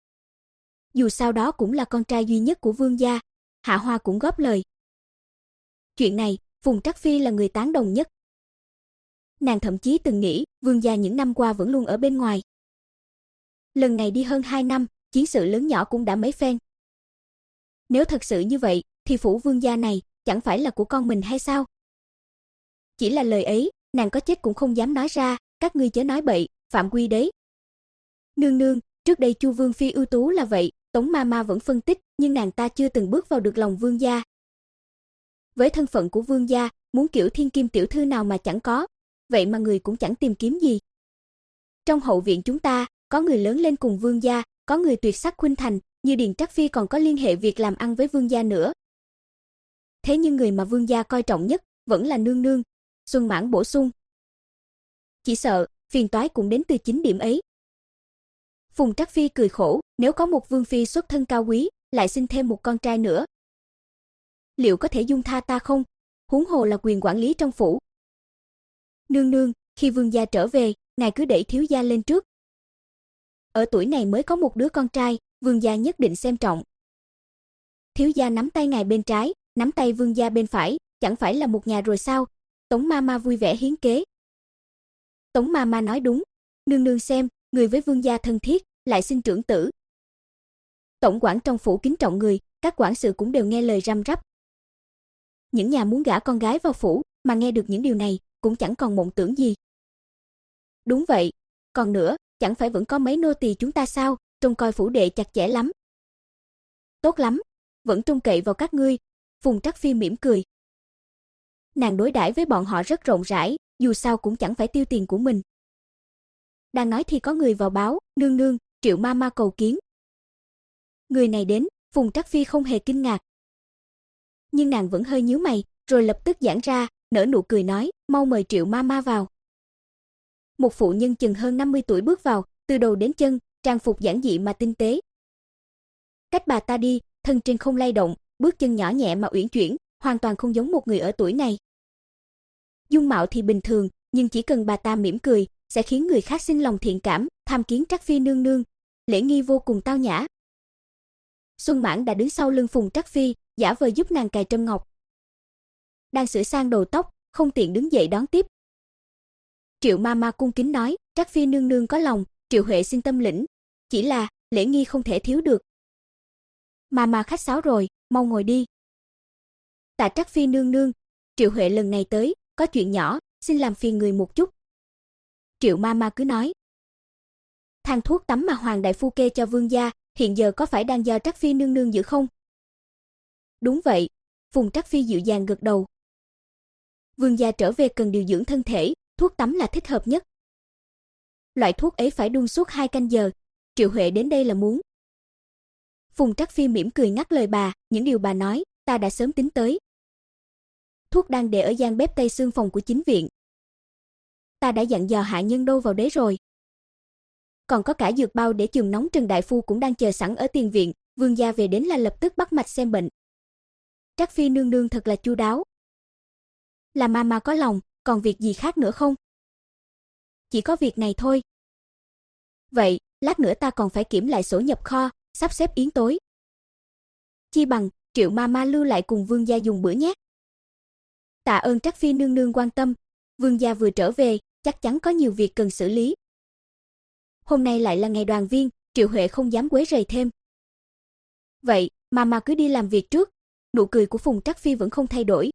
Dù sao đó cũng là con trai duy nhất của vương gia, Hạ Hoa cũng góp lời. Chuyện này, Phùng Trắc Phi là người tán đồng nhất. Nàng thậm chí từng nghĩ, vương gia những năm qua vẫn luôn ở bên ngoài. Lần này đi hơn hai năm, chiến sự lớn nhỏ cũng đã mấy phen. Nếu thật sự như vậy, thì phủ vương gia này chẳng phải là của con mình hay sao? Chỉ là lời ấy, nàng có chết cũng không dám nói ra, các ngươi chớ nói bậy, phạm quy đấy. Nương nương, trước đây Chu vương phi ưu tú là vậy, Tống ma ma vẫn phân tích, nhưng nàng ta chưa từng bước vào được lòng vương gia. Với thân phận của vương gia, muốn kiểu thiên kim tiểu thư nào mà chẳng có, vậy mà người cũng chẳng tìm kiếm gì. Trong hậu viện chúng ta, có người lớn lên cùng vương gia, có người tuyệt sắc khuynh thành, như Điền Trắc Phi còn có liên hệ việc làm ăn với vương gia nữa. Thế nhưng người mà vương gia coi trọng nhất vẫn là nương nương. Xuân Mãn bổ sung. Chỉ sợ, phiền toái cũng đến từ chính điểm ấy. Phùng Trắc Phi cười khổ, nếu có một vương phi xuất thân cao quý, lại sinh thêm một con trai nữa. Liệu có thể dung tha ta không? Huống hồ là quyền quản lý trong phủ. Nương nương, khi vương gia trở về, ngài cứ đẩy thiếu gia lên trước. Ở tuổi này mới có một đứa con trai, vương gia nhất định xem trọng. Thiếu gia nắm tay ngài bên trái, nắm tay vương gia bên phải, chẳng phải là một nhà rồi sao? Tống ma ma vui vẻ hiến kế. Tống ma ma nói đúng, nương nương xem, người với vương gia thân thiết, lại sinh trưởng tử. Tổng quản trong phủ kính trọng người, các quản sự cũng đều nghe lời răm rắp. Những nhà muốn gả con gái vào phủ, mà nghe được những điều này, cũng chẳng còn mộng tưởng gì. Đúng vậy, còn nữa, chẳng phải vẫn có mấy nô tỳ chúng ta sao, trông coi phủ đệ chặt chẽ lắm. Tốt lắm, vẫn trông cậy vào các ngươi. Phùng Trắc Phi mỉm cười. Nàng đối đãi với bọn họ rất rộng rãi, dù sao cũng chẳng phải tiêu tiền của mình. Đang nói thì có người vào báo, nương nương, Triệu ma ma cầu kiến. Người này đến, Phùng Trắc Phi không hề kinh ngạc. Nhưng nàng vẫn hơi nhíu mày, rồi lập tức giãn ra, nở nụ cười nói, mau mời Triệu ma ma vào. Một phụ nhân chừng hơn năm mươi tuổi bước vào, từ đầu đến chân, trang phục giản dị mà tinh tế. Cách bà ta đi, thân trên không lay động, bước chân nhỏ nhẹ mà uyển chuyển, hoàn toàn không giống một người ở tuổi này. Dung mạo thì bình thường, nhưng chỉ cần bà ta mỉm cười, sẽ khiến người khác sinh lòng thiện cảm, tham kiến Trắc Phi nương nương, lễ nghi vô cùng tao nhã. Xuân Mãn đã đứng sau lưng Phùng Trắc Phi, giả vờ giúp nàng cài trâm ngọc. Đang sửa sang đầu tóc, không tiện đứng dậy đón tiếp. Triệu ma ma cung kính nói, Trắc Phi nương nương có lòng, Triệu Huệ xin tâm lĩnh, chỉ là lễ nghi không thể thiếu được. Ma ma khách sáo rồi, mau ngồi đi. Tạ Trắc Phi nương nương, Triệu Huệ lần này tới, có chuyện nhỏ, xin làm phiền người một chút. Triệu ma ma cứ nói. Thang thuốc tắm mà Hoàng đại phu kê cho vương gia, hiện giờ có phải đang do Trắc Phi nương nương giữ không? Đúng vậy, Phùng Trắc Phi dịu dàng gật đầu. Vương gia trở về cần điều dưỡng thân thể, thuốc tắm là thích hợp nhất. Loại thuốc ấy phải đun suốt hai canh giờ, Triệu Huệ đến đây là muốn. Phùng Trắc Phi mỉm cười ngắt lời bà, những điều bà nói, ta đã sớm tính tới. Thuốc đang để ở gian bếp tây xương phòng của chính viện. Ta đã dặn dò hạ nhân đâu vào đấy rồi. Còn có cả dược bao để chườm nóng, Trần đại phu cũng đang chờ sẵn ở tiền viện, vương gia về đến là lập tức bắt mạch xem bệnh. Trắc Phi nương nương thật là chu đáo. Là ma ma có lòng, còn việc gì khác nữa không? chỉ có việc này thôi. Vậy, lát nữa ta còn phải kiểm lại sổ nhập kho, sắp xếp yến tối. Chi bằng, Triệu Mama lưu lại cùng Vương gia dùng bữa nhé. Tạ ơn Trắc Phi nương nương quan tâm, Vương gia vừa trở về, chắc chắn có nhiều việc cần xử lý. Hôm nay lại là ngày đoàn viên, Triệu Huệ không dám quấy rầy thêm. Vậy, Mama cứ đi làm việc trước. Nụ cười của Phùng Trắc Phi vẫn không thay đổi.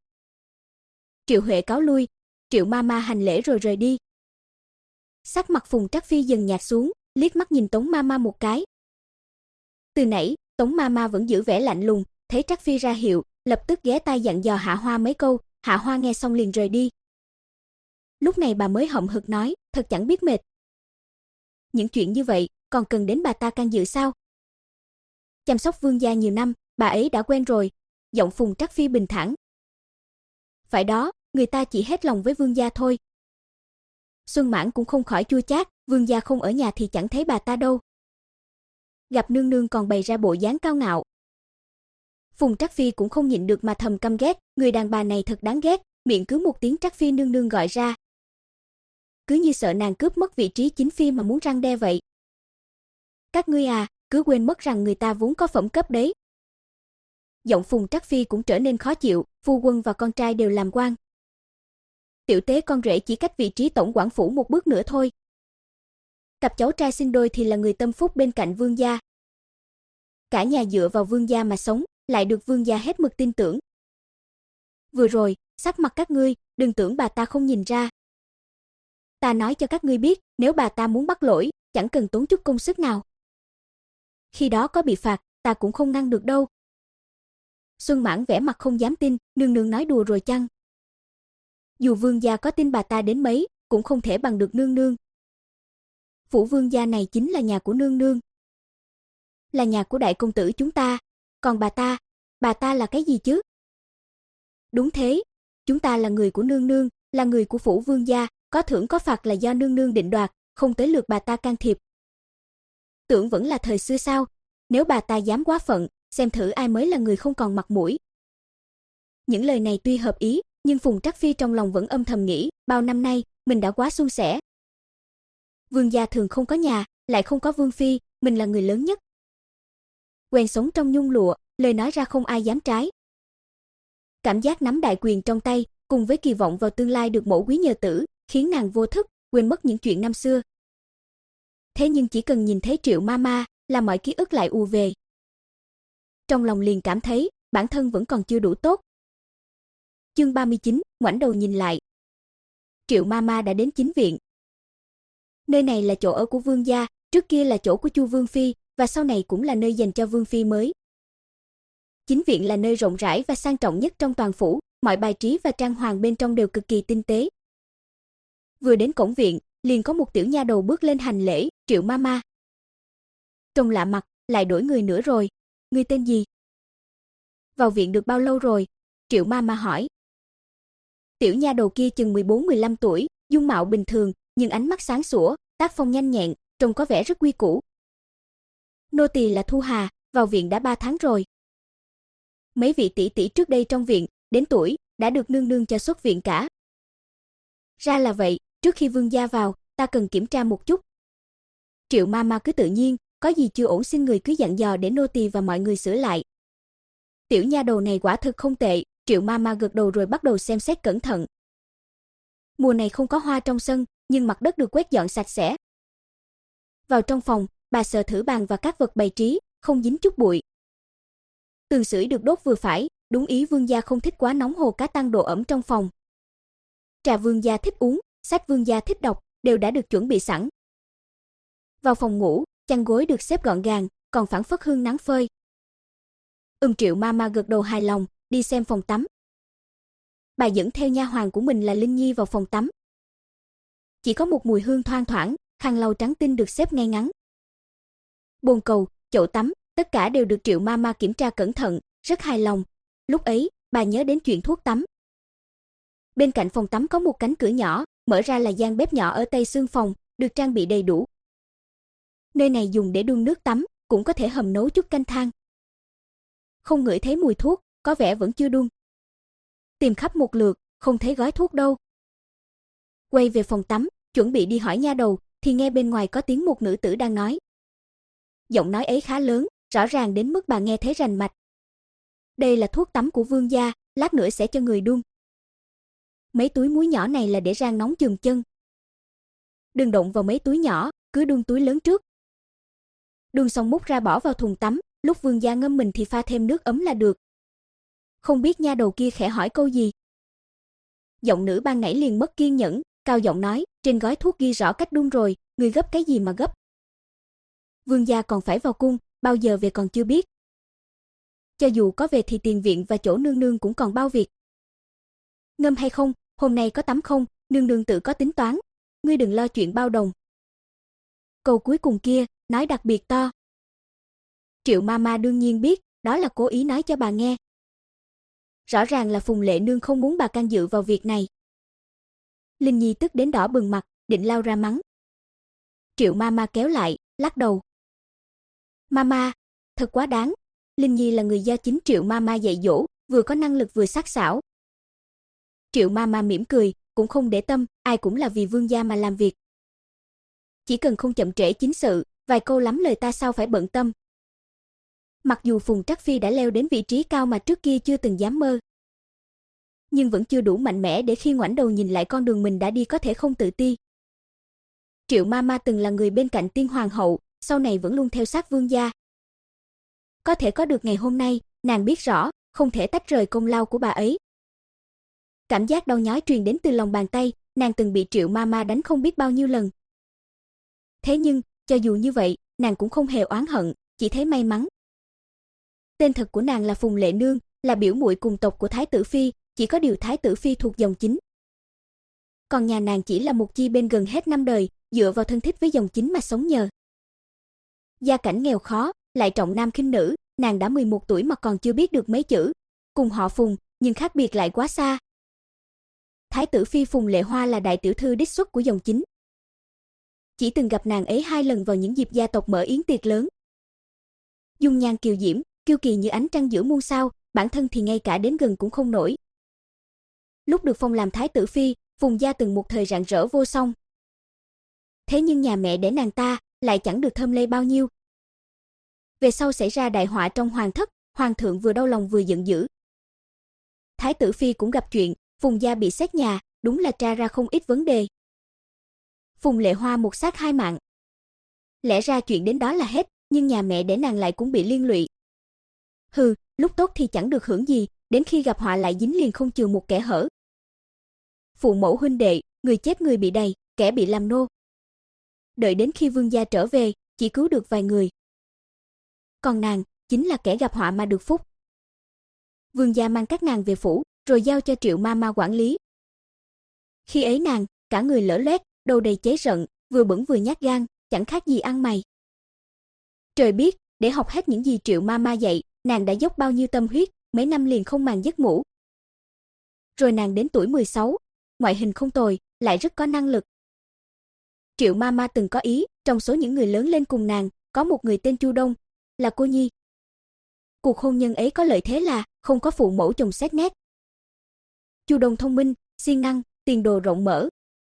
Triệu Huệ cáo lui, Triệu Mama hành lễ rồi rời đi. Sắc mặt Phùng Trắc Phi dần nhạt xuống, liếc mắt nhìn Tống Mama một cái. Từ nãy, Tống Mama vẫn giữ vẻ lạnh lùng, thấy Trắc Phi ra hiệu, lập tức ghé tai dặn dò Hạ Hoa mấy câu, Hạ Hoa nghe xong liền rời đi. Lúc này bà mới hậm hực nói, thật chẳng biết mệt. Những chuyện như vậy, còn cần đến bà ta can dự sao? Chăm sóc Vương gia nhiều năm, bà ấy đã quen rồi. Giọng Phùng Trắc Phi bình thản. Phải đó, người ta chỉ hết lòng với Vương gia thôi. Xuân Mãn cũng không khỏi chua chát, Vương gia không ở nhà thì chẳng thấy bà ta đâu. Gặp nương nương còn bày ra bộ dáng cao ngạo. Phùng Trắc Phi cũng không nhịn được mà thầm căm ghét, người đàn bà này thật đáng ghét, miệng cứ một tiếng Trắc Phi nương nương gọi ra. Cứ như sợ nàng cướp mất vị trí chính phi mà muốn răn đe vậy. Các ngươi à, cứ quên mất rằng người ta vốn có phẩm cấp đấy. Giọng Phùng Trắc Phi cũng trở nên khó chịu, phu quân và con trai đều làm quan. Tiểu tế con rể chỉ cách vị trí tổng quản phủ một bước nữa thôi. Cặp cháu trai sinh đôi thì là người tâm phúc bên cạnh Vương gia. Cả nhà dựa vào Vương gia mà sống, lại được Vương gia hết mực tin tưởng. Vừa rồi, sắc mặt các ngươi, đừng tưởng bà ta không nhìn ra. Ta nói cho các ngươi biết, nếu bà ta muốn bắt lỗi, chẳng cần tốn chút công sức nào. Khi đó có bị phạt, ta cũng không ngăn được đâu. Xuân Mãn vẻ mặt không dám tin, nương nương nói đùa rồi chăng? Dù Vương gia có tin bà ta đến mấy, cũng không thể bằng được nương nương. Phủ Vương gia này chính là nhà của nương nương. Là nhà của đại công tử chúng ta, còn bà ta, bà ta là cái gì chứ? Đúng thế, chúng ta là người của nương nương, là người của phủ Vương gia, có thưởng có phạt là do nương nương định đoạt, không tới lượt bà ta can thiệp. Tưởng vẫn là thời xưa sao? Nếu bà ta dám quá phận, xem thử ai mới là người không còn mặt mũi. Những lời này tuy hợp ý, nhưng Phùng Trắc Phi trong lòng vẫn âm thầm nghĩ, bao năm nay, mình đã quá suôn sẻ. Vương gia thường không có nhà, lại không có vương phi, mình là người lớn nhất. Quen sống trong nhung lụa, lời nói ra không ai dám trái. Cảm giác nắm đại quyền trong tay, cùng với kỳ vọng vào tương lai được mẫu quý nhờ tử, khiến nàng vô thức, quên mất những chuyện năm xưa. Thế nhưng chỉ cần nhìn thấy Triệu Mama, là mọi ký ức lại ùa về. Trong lòng liền cảm thấy, bản thân vẫn còn chưa đủ tốt. Chương ba mươi chín, ngoảnh đầu nhìn lại. Triệu Mama đã đến chính viện. Nơi này là chỗ ở của Vương gia, trước kia là chỗ của Chu Vương phi, và sau này cũng là nơi dành cho Vương phi mới. Chính viện là nơi rộng rãi và sang trọng nhất trong toàn phủ, mọi bài trí và trang hoàng bên trong đều cực kỳ tinh tế. Vừa đến cổng viện, liền có một tiểu nha đầu bước lên hành lễ, Triệu Mama. Trông lạ mặt, lại đổi người nữa rồi, ngươi tên gì? Vào viện được bao lâu rồi? Triệu Mama hỏi. Tiểu nha đầu kia chừng mười bốn mười lăm tuổi, dung mạo bình thường, nhưng ánh mắt sáng sủa, tác phong nhanh nhẹn, trông có vẻ rất quy củ. Nô tỳ là Thu Hà, vào viện đã ba tháng rồi. Mấy vị tỷ tỷ trước đây trong viện, đến tuổi, đã được nương nương cho xuất viện cả. Ra là vậy, trước khi Vương gia vào, ta cần kiểm tra một chút. Triệu Mama cứ tự nhiên, có gì chưa ổn xin người cứ dặn dò để nô tỳ và mọi người sửa lại. Tiểu nha đầu này quả thực không tệ, Triệu Mama gật đầu rồi bắt đầu xem xét cẩn thận. Mùa này không có hoa trong sân, nhưng mặt đất được quét dọn sạch sẽ. Vào trong phòng, bà sờ thử bàn và các vật bày trí, không dính chút bụi. Tường sưởi được đốt vừa phải, đúng ý Vương gia không thích quá nóng hồ cá tăng độ ẩm trong phòng. Trà Vương gia thích uống, sách Vương gia thích đọc, đều đã được chuẩn bị sẵn. Vào phòng ngủ, chăn gối được xếp gọn gàng, còn phảng phất hương nắng phơi. Ừm Triệu Mama gật đầu hài lòng, đi xem phòng tắm. Bà dẫn theo nha hoàn của mình là Linh Nhi vào phòng tắm. Chỉ có một mùi hương thoang thoảng, khăn lau trắng tinh được xếp ngay ngắn. Bồn cầu, chậu tắm, tất cả đều được Triệu Mama kiểm tra cẩn thận, rất hài lòng. Lúc ấy, bà nhớ đến chuyện thuốc tắm. Bên cạnh phòng tắm có một cánh cửa nhỏ, mở ra là gian bếp nhỏ ở tây xương phòng, được trang bị đầy đủ. Nơi này dùng để đun nước tắm, cũng có thể hầm nấu chút canh than. Không ngửi thấy mùi thuốc, có vẻ vẫn chưa đun. Tìm khắp một lượt, không thấy gói thuốc đâu. Quay về phòng tắm, chuẩn bị đi hỏi nha đầu, thì nghe bên ngoài có tiếng một nữ tử đang nói. Giọng nói ấy khá lớn, rõ ràng đến mức bà nghe thấy rành mạch. Đây là thuốc tắm của vương gia, lát nữa sẽ cho người đun. Mấy túi muối nhỏ này là để rang nóng chườm chân. Đừng động vào mấy túi nhỏ, cứ đun túi lớn trước. Đun xong múc ra bỏ vào thùng tắm, lúc vương gia ngâm mình thì pha thêm nước ấm là được. Không biết nha đầu kia khẽ hỏi câu gì. Giọng nữ ban nãy liền mất kiên nhẫn, cao giọng nói, trên gói thuốc ghi rõ cách đun rồi, người gấp cái gì mà gấp. Vương gia còn phải vào cung, bao giờ về còn chưa biết. Cho dù có về thì tiền viện và chỗ nương nương cũng còn bao việc. Ngâm hay không, hôm nay có tắm không, nương nương tự có tính toán, ngươi đừng lo chuyện bao đồng. Câu cuối cùng kia, nói đặc biệt to. Triệu Mama đương nhiên biết, đó là cố ý nói cho bà nghe. Rõ ràng là Phùng Lệ Nương không muốn bà can dự vào việc này. Linh Nhi tức đến đỏ bừng mặt, định lao ra mắng. Triệu Mama kéo lại, lắc đầu. Mama, thật quá đáng. Linh Nhi là người do chính Triệu Mama dạy dỗ, vừa có năng lực vừa sắc sảo. Triệu Mama mỉm cười, cũng không để tâm, ai cũng là vì vương gia mà làm việc. Chỉ cần không chậm trễ chính sự, vài câu lắm lời ta sao phải bận tâm. Mặc dù Phùng Trắc Phi đã leo đến vị trí cao mà trước kia chưa từng dám mơ, nhưng vẫn chưa đủ mạnh mẽ để khi ngoảnh đầu nhìn lại con đường mình đã đi có thể không tự ti. Triệu Mama từng là người bên cạnh tiên hoàng hậu, sau này vẫn luôn theo sát vương gia. Có thể có được ngày hôm nay, nàng biết rõ, không thể tách rời công lao của bà ấy. Cảm giác đau nhói truyền đến từ lòng bàn tay, nàng từng bị Triệu Mama đánh không biết bao nhiêu lần. Thế nhưng, cho dù như vậy, nàng cũng không hề oán hận, chỉ thấy may mắn. Tên thật của nàng là Phùng Lệ Nương, là biểu muội cùng tộc của Thái tử Phi, chỉ có điều Thái tử Phi thuộc dòng chính. Còn nhà nàng chỉ là một chi bên gần hết năm đời, dựa vào thân thích với dòng chính mà sống nhờ. Gia cảnh nghèo khó, lại trọng nam khinh nữ, nàng đã mười một tuổi mà còn chưa biết được mấy chữ. Cùng họ Phùng, nhưng khác biệt lại quá xa. Thái tử Phi Phùng Lệ Hoa là đại tiểu thư đích xuất của dòng chính. Chỉ từng gặp nàng ấy hai lần vào những dịp gia tộc mở yến tiệc lớn. Dung nhan kiều diễm, kiêu kỳ như ánh trăng giữa muôn sao, bản thân thì ngay cả đến gần cũng không nổi. Lúc được phong làm Thái tử Phi, Phùng gia từng một thời rạng rỡ vô song. Thế nhưng nhà mẹ đẻ nàng ta lại chẳng được thơm lây bao nhiêu. Về sau xảy ra đại họa trong hoàng thất, hoàng thượng vừa đau lòng vừa giận dữ. Thái tử Phi cũng gặp chuyện, Phùng gia bị xét nhà, đúng là tra ra không ít vấn đề. Phùng Lệ Hoa một xác hai mạng. Lẽ ra chuyện đến đó là hết, nhưng nhà mẹ đẻ nàng lại cũng bị liên lụy. Hừ, lúc tốt thì chẳng được hưởng gì, đến khi gặp họa lại dính liền không chừa một kẻ hở. Phụ mẫu huynh đệ, người chết người bị đầy, kẻ bị làm nô. Đợi đến khi vương gia trở về, chỉ cứu được vài người. Còn nàng, chính là kẻ gặp họa mà được phúc. Vương gia mang các nàng về phủ, rồi giao cho Triệu Mama quản lý. Khi ấy nàng, cả người lở loét, đầu đầy cháy rận, vừa bẩn vừa nhát gan, chẳng khác gì ăn mày. Trời biết, để học hết những gì Triệu Mama dạy, nàng đã dốc bao nhiêu tâm huyết, mấy năm liền không màng giấc ngủ. Rồi nàng đến tuổi mười sáu, ngoại hình không tồi, lại rất có năng lực. Triệu Mama từng có ý, trong số những người lớn lên cùng nàng, có một người tên Chu Đông, là cô nhi. Cuộc hôn nhân ấy có lợi thế là không có phụ mẫu chồng xét nét. Chu Đông thông minh, siêng năng, tiền đồ rộng mở.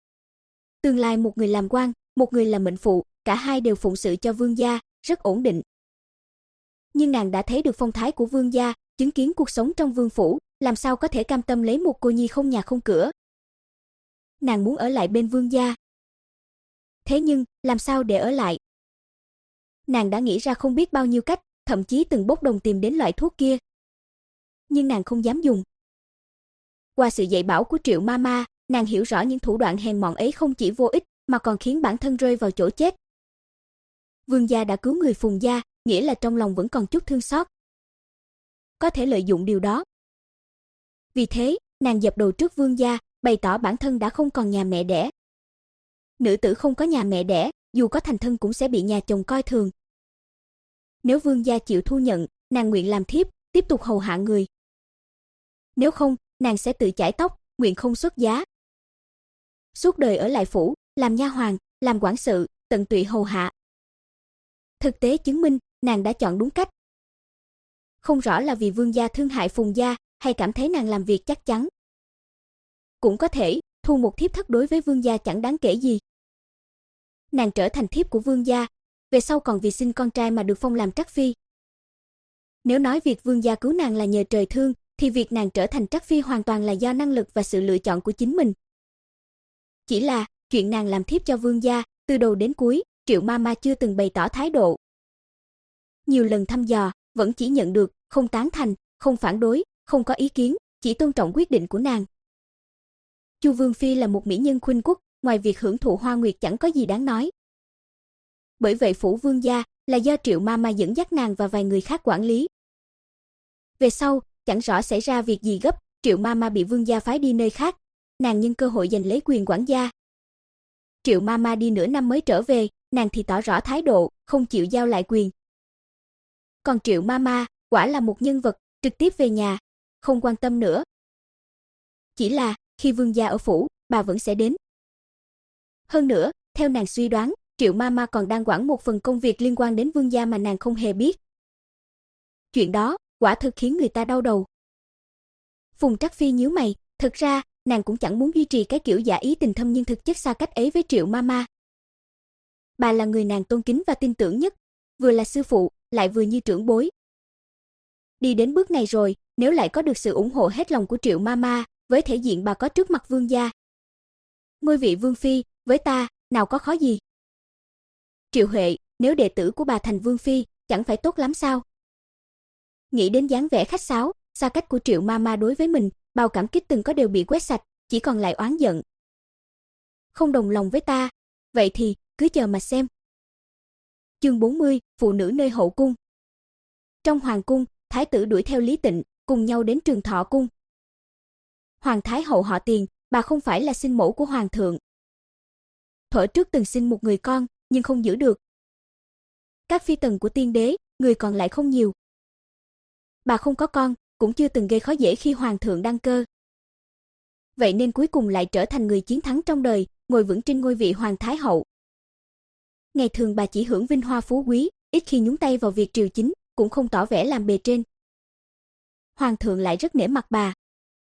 Tương lai một người làm quan, một người làm mệnh phụ, cả hai đều phụng sự cho vương gia, rất ổn định. Nhưng nàng đã thấy được phong thái của vương gia, chứng kiến cuộc sống trong vương phủ, làm sao có thể cam tâm lấy một cô nhi không nhà không cửa. Nàng muốn ở lại bên vương gia. Thế nhưng, làm sao để ở lại? Nàng đã nghĩ ra không biết bao nhiêu cách, thậm chí từng bốc đồng tìm đến loại thuốc kia. Nhưng nàng không dám dùng. Qua sự dạy bảo của Triệu Mama, nàng hiểu rõ những thủ đoạn hèn mọn ấy không chỉ vô ích, mà còn khiến bản thân rơi vào chỗ chết. Vương gia đã cứu người Phùng gia, nghĩa là trong lòng vẫn còn chút thương xót. Có thể lợi dụng điều đó. Vì thế, nàng dập đầu trước vương gia, bày tỏ bản thân đã không còn nhà mẹ đẻ. Nữ tử không có nhà mẹ đẻ, dù có thành thân cũng sẽ bị nhà chồng coi thường. Nếu vương gia chịu thu nhận, nàng nguyện làm thiếp, tiếp tục hầu hạ người. Nếu không, nàng sẽ tự chải tóc, nguyện không xuất giá. Suốt đời ở lại phủ, làm nha hoàn, làm quản sự, tận tụy hầu hạ. Thực tế chứng minh, nàng đã chọn đúng cách. Không rõ là vì vương gia thương hại Phùng gia, hay cảm thấy nàng làm việc chắc chắn. Cũng có thể, thu một thiếp thất đối với vương gia chẳng đáng kể gì. nàng trở thành thiếp của vương gia, về sau còn vì sinh con trai mà được phong làm trắc phi. Nếu nói việc vương gia cứu nàng là nhờ trời thương, thì việc nàng trở thành trắc phi hoàn toàn là do năng lực và sự lựa chọn của chính mình. Chỉ là, chuyện nàng làm thiếp cho vương gia, từ đầu đến cuối, Triệu Mama chưa từng bày tỏ thái độ. Nhiều lần thăm dò, vẫn chỉ nhận được, không tán thành, không phản đối, không có ý kiến, chỉ tôn trọng quyết định của nàng. Chu Vương Phi là một mỹ nhân khuynh quốc, ngoài việc hưởng thụ hoa nguyệt chẳng có gì đáng nói. Bởi vậy phủ vương gia là do Triệu Mama dẫn dắt nàng và vài người khác quản lý. Về sau, chẳng rõ xảy ra việc gì gấp, Triệu Mama bị vương gia phái đi nơi khác, nàng nhân cơ hội giành lấy quyền quản gia. Triệu Mama đi nửa năm mới trở về, nàng thì tỏ rõ thái độ, không chịu giao lại quyền. Còn Triệu Mama, quả là một nhân vật, trực tiếp về nhà, không quan tâm nữa. Chỉ là, khi vương gia ở phủ, bà vẫn sẽ đến. Hơn nữa, theo nàng suy đoán, Triệu Mama còn đang quản một phần công việc liên quan đến vương gia mà nàng không hề biết. Chuyện đó, quả thực khiến người ta đau đầu. Phùng Trắc Phi nhíu mày, thực ra, nàng cũng chẳng muốn duy trì cái kiểu giả ý tình thâm nhưng thực chất xa cách ấy với Triệu Mama. Bà là người nàng tôn kính và tin tưởng nhất, vừa là sư phụ, lại vừa như trưởng bối. Đi đến bước này rồi, nếu lại có được sự ủng hộ hết lòng của Triệu Mama, với thể diện bà có trước mặt vương gia. Ngôi vị vương phi, với ta, nào có khó gì. Triệu Huệ, nếu đệ tử của bà thành vương phi, chẳng phải tốt lắm sao? Nghĩ đến dáng vẻ khách sáo, xa cách của Triệu Mama đối với mình, bao cảm kích từng có đều bị quét sạch, chỉ còn lại oán giận. Không đồng lòng với ta, vậy thì cứ chờ mà xem. Chương bốn mươi, phụ nữ nơi hậu cung. Trong hoàng cung, thái tử đuổi theo Lý Tịnh, cùng nhau đến Trường Thọ cung. Hoàng thái hậu họ Tiền, bà không phải là sinh mẫu của hoàng thượng. Thuở trước từng sinh một người con, nhưng không giữ được. Các phi tần của tiên đế, người còn lại không nhiều. Bà không có con, cũng chưa từng gây khó dễ khi hoàng thượng đăng cơ. Vậy nên cuối cùng lại trở thành người chiến thắng trong đời, ngồi vững trên ngôi vị hoàng thái hậu. Ngày thường bà chỉ hưởng vinh hoa phú quý, ít khi nhúng tay vào việc triều chính, cũng không tỏ vẻ làm bề trên. Hoàng thượng lại rất nể mặt bà.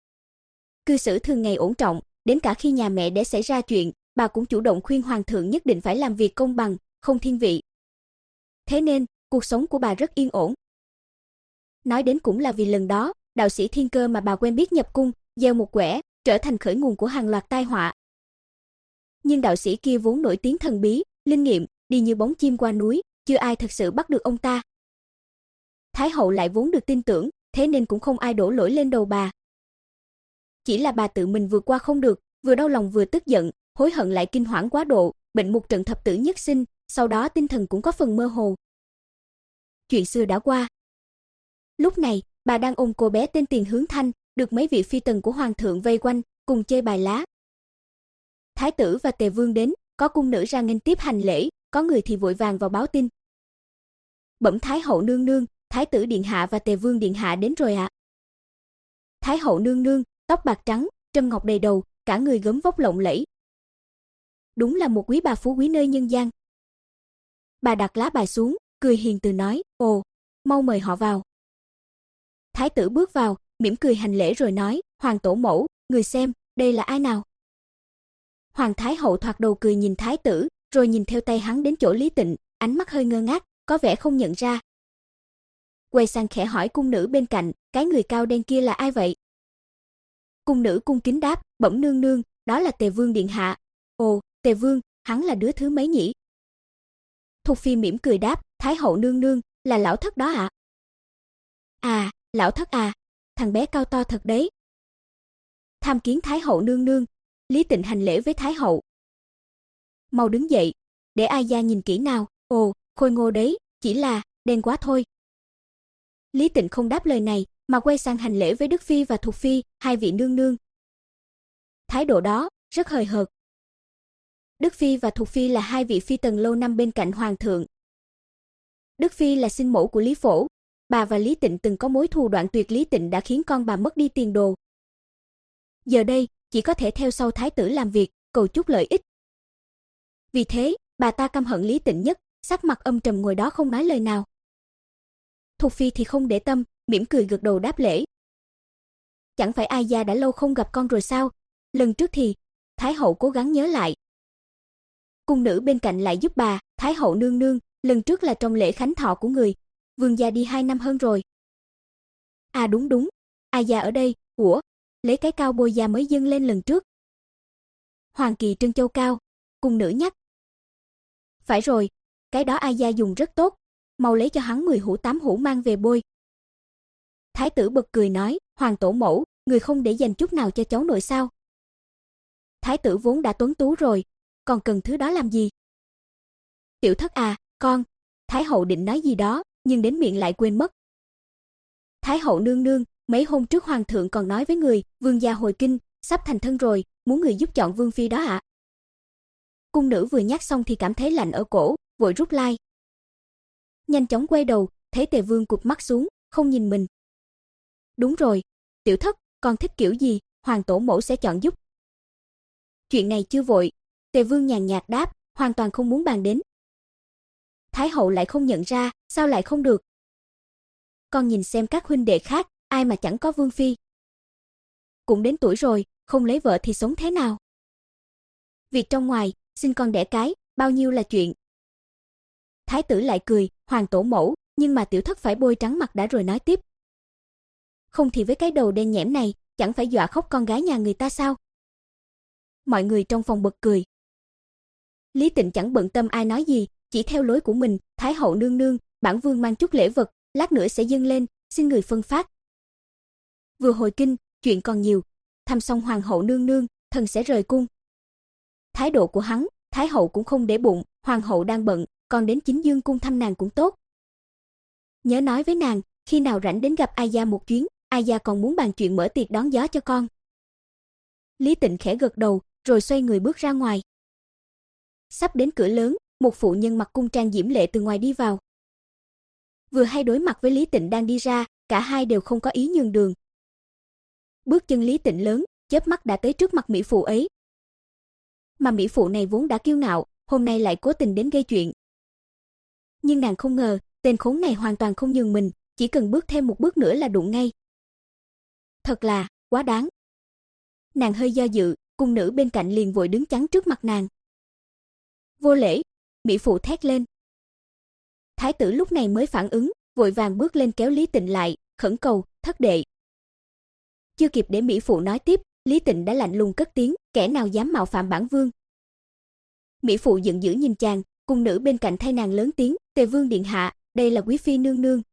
Cư xử thường ngày ổn trọng, đến cả khi nhà mẹ đẻ xảy ra chuyện, bà cũng chủ động khuyên hoàng thượng nhất định phải làm việc công bằng, không thiên vị. Thế nên, cuộc sống của bà rất yên ổn. Nói đến cũng là vì lần đó, đạo sĩ Thiên Cơ mà bà quen biết nhập cung, gieo một quẻ, trở thành khởi nguồn của hàng loạt tai họa. Nhưng đạo sĩ kia vốn nổi tiếng thần bí, linh nghiệm, đi như bóng chim qua núi, chưa ai thật sự bắt được ông ta. Thái hậu lại vốn được tin tưởng, thế nên cũng không ai đổ lỗi lên đầu bà. Chỉ là bà tự mình vượt qua không được, vừa đau lòng vừa tức giận, hối hận lại kinh hoảng quá độ, bệnh một trận thập tử nhất sinh, sau đó tinh thần cũng có phần mơ hồ. Chuyện xưa đã qua. Lúc này, bà đang ôm cô bé tên Tiền Hướng Thanh, được mấy vị phi tần của hoàng thượng vây quanh, cùng chơi bài lá. Thái tử và Tề Vương đến, có cung nữ ra nghênh tiếp hành lễ, có người thì vội vàng vào báo tin. Bẩm Thái hậu nương nương, Thái tử điện hạ và Tề Vương điện hạ đến rồi ạ. Thái hậu nương nương, tóc bạc trắng, trâm ngọc đầy đầu, cả người gấm vóc lộng lẫy. Đúng là một quý bà phú quý nơi nhân gian. Bà đặt lá bài xuống, cười hiền từ nói, ồ, mau mời họ vào. Thái tử bước vào, mỉm cười hành lễ rồi nói, hoàng tổ mẫu, người xem, đây là ai nào? Hoàng thái hậu thoạt đầu cười nhìn thái tử, rồi nhìn theo tay hắn đến chỗ Lý Tịnh, ánh mắt hơi ngơ ngác, có vẻ không nhận ra. Quay sang khẽ hỏi cung nữ bên cạnh, cái người cao đen kia là ai vậy? Cung nữ cung kính đáp, bẩm nương nương, đó là Tề Vương điện hạ. Ồ, Tề Vương, hắn là đứa thứ mấy nhỉ? Thục Phi mỉm cười đáp, Thái hậu nương nương, là lão thất đó ạ. À? à, lão thất à, thằng bé cao to thật đấy. Tham kiến Thái hậu nương nương. Lý Tịnh hành lễ với Thái hậu. Mau đứng dậy, để ai gia nhìn kỹ nào. Ồ, khôi ngô đấy, chỉ là đen quá thôi. Lý Tịnh không đáp lời này, mà quay sang hành lễ với Đức Phi và Thục Phi, hai vị nương nương. Thái độ đó, rất hời hợt. Đức Phi và Thục Phi là hai vị phi tần lâu năm bên cạnh hoàng thượng. Đức Phi là sinh mẫu của Lý Phổ. Bà và Lý Tịnh từng có mối thù đoạn tuyệt, Lý Tịnh đã khiến con bà mất đi tiền đồ. Giờ đây, chỉ có thể theo sau thái tử làm việc, cầu chút lợi ích. Vì thế, bà ta căm hận Lý Tịnh nhất, sắc mặt âm trầm ngồi đó không nói lời nào. Thục Phi thì không để tâm, mỉm cười gật đầu đáp lễ. Chẳng phải ai gia đã lâu không gặp con rồi sao? Lần trước thì, Thái hậu cố gắng nhớ lại. cung nữ bên cạnh lại giúp bà, Thái hậu nương nương, lần trước là trong lễ khánh thọ của người, vương gia đi hai năm hơn rồi. À đúng đúng, ai gia ở đây, ủa, lấy cái cao bôi gia mới dâng lên lần trước. Hoàng kỳ trân châu cao, cung nữ nhắc. Phải rồi, cái đó ai gia dùng rất tốt, mau lấy cho hắn mười hũ tám hũ mang về bôi. Thái tử bật cười nói, hoàng tổ mẫu, người không để dành chút nào cho cháu nội sao? Thái tử vốn đã tuấn tú rồi, còn cần thứ đó làm gì? Tiểu thất à, con, Thái hậu định nói gì đó, nhưng đến miệng lại quên mất. Thái hậu nương nương, mấy hôm trước hoàng thượng còn nói với người, vương gia hồi kinh, sắp thành thân rồi, muốn người giúp chọn vương phi đó ạ. À? Cung nữ vừa nhắc xong thì cảm thấy lạnh ở cổ, vội rút lai. Nhanh chóng quay đầu, thấy Tề Vương cụp mắt xuống, không nhìn mình. Đúng rồi, tiểu thất, con thích kiểu gì, hoàng tổ mẫu sẽ chọn giúp. Chuyện này chưa vội, Tề Vương nhàn nhạt đáp, hoàn toàn không muốn bàn đến. Thái hậu lại không nhận ra, sao lại không được? Con nhìn xem các huynh đệ khác, ai mà chẳng có vương phi. Cũng đến tuổi rồi, không lấy vợ thì sống thế nào? Việc trong ngoài, sinh con đẻ cái, bao nhiêu là chuyện. Thái tử lại cười, hoàng tổ mẫu, nhưng mà tiểu thất phải bôi trắng mặt đã rồi nói tiếp. Không thì với cái đầu đen nhẽm này, chẳng phải dọa khóc con gái nhà người ta sao? Mọi người trong phòng bật cười. Lý Tịnh chẳng bận tâm ai nói gì, chỉ theo lối của mình, Thái hậu nương nương, bản vương mang chút lễ vật, lát nữa sẽ dâng lên, xin người phân phát. Vừa hồi kinh, chuyện còn nhiều, thăm xong hoàng hậu nương nương, thần sẽ rời cung. Thái độ của hắn, Thái hậu cũng không để bụng, hoàng hậu đang bận, còn đến Chính Dương cung thăm nàng cũng tốt. Nhớ nói với nàng, khi nào rảnh đến gặp Ai gia một chuyến, Ai gia còn muốn bàn chuyện mở tiệc đón gió cho con. Lý Tịnh khẽ gật đầu, rồi xoay người bước ra ngoài. Sắp đến cửa lớn, một phụ nhân mặc cung trang diễm lệ từ ngoài đi vào. Vừa hay đối mặt với Lý Tịnh đang đi ra, cả hai đều không có ý nhường đường. Bước chân Lý Tịnh lớn, chớp mắt đã tới trước mặt mỹ phụ ấy. Mà mỹ phụ này vốn đã kiêu ngạo, hôm nay lại cố tình đến gây chuyện. Nhưng nàng không ngờ, tên khốn này hoàn toàn không nhường mình, chỉ cần bước thêm một bước nữa là đụng ngay. Thật là, quá đáng. Nàng hơi do dự, cung nữ bên cạnh liền vội đứng chắn trước mặt nàng. Vô lễ, mỹ phụ thét lên. Thái tử lúc này mới phản ứng, vội vàng bước lên kéo Lý Tịnh lại, khẩn cầu, thất đệ. Chưa kịp để mỹ phụ nói tiếp, Lý Tịnh đã lạnh lùng cất tiếng, kẻ nào dám mạo phạm bản vương. Mỹ phụ giận dữ nhìn chàng, cung nữ bên cạnh thay nàng lớn tiếng, Tề vương điện hạ, đây là quý phi nương nương.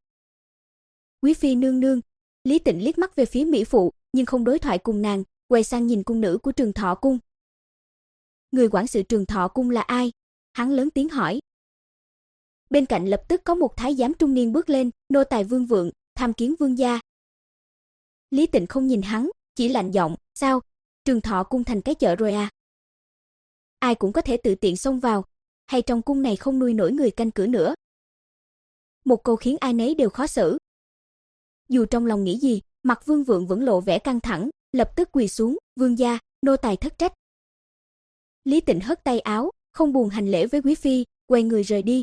Quý phi nương nương. Lý Tịnh liếc mắt về phía mỹ phụ, nhưng không đối thoại cùng nàng, quay sang nhìn cung nữ của Trường Thọ cung. Người quản sự Trường Thọ cung là ai? Hắn lớn tiếng hỏi. Bên cạnh lập tức có một thái giám trung niên bước lên, nô tài Vương Vượng, tham kiến vương gia. Lý Tịnh không nhìn hắn, chỉ lạnh giọng, sao? Trường Thọ cung thành cái chợ rồi à? Ai cũng có thể tự tiện xông vào, hay trong cung này không nuôi nổi người canh cửa nữa? Một câu khiến ai nấy đều khó xử. Dù trong lòng nghĩ gì, mặt Vương Vượng vẫn lộ vẻ căng thẳng, lập tức quỳ xuống, vương gia, nô tài thất trách. Lý Tịnh hất tay áo, không buồn hành lễ với quý phi, quay người rời đi.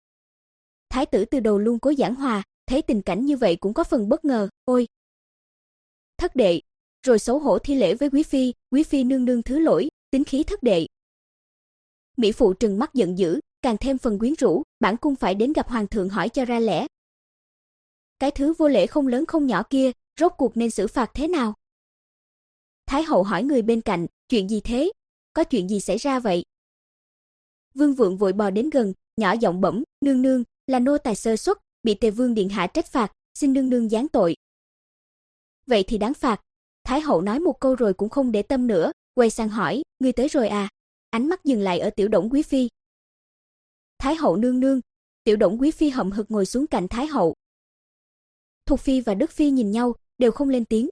Thái tử từ đầu luôn cố giảng hòa, thấy tình cảnh như vậy cũng có phần bất ngờ, ôi. Thất đệ, rồi xấu hổ thi lễ với quý phi, quý phi nương nương thứ lỗi, tính khí thất đệ. Mỹ phụ trừng mắt giận dữ, càng thêm phần quyến rũ, bản cung phải đến gặp hoàng thượng hỏi cho ra lẽ. Cái thứ vô lễ không lớn không nhỏ kia, rốt cuộc nên xử phạt thế nào? Thái hậu hỏi người bên cạnh, chuyện gì thế? Có chuyện gì xảy ra vậy? Vương Vượng vội bò đến gần, nhỏ giọng bẩm, nương nương, là nô tài sơ suất, bị Tề vương điện hạ trách phạt, xin nương nương giáng tội. Vậy thì đáng phạt. Thái hậu nói một câu rồi cũng không để tâm nữa, quay sang hỏi, ngươi tới rồi à? Ánh mắt dừng lại ở Tiểu Đổng quý phi. Thái hậu nương nương. Tiểu Đổng quý phi hậm hực ngồi xuống cạnh Thái hậu. Thục phi và Đức phi nhìn nhau, đều không lên tiếng.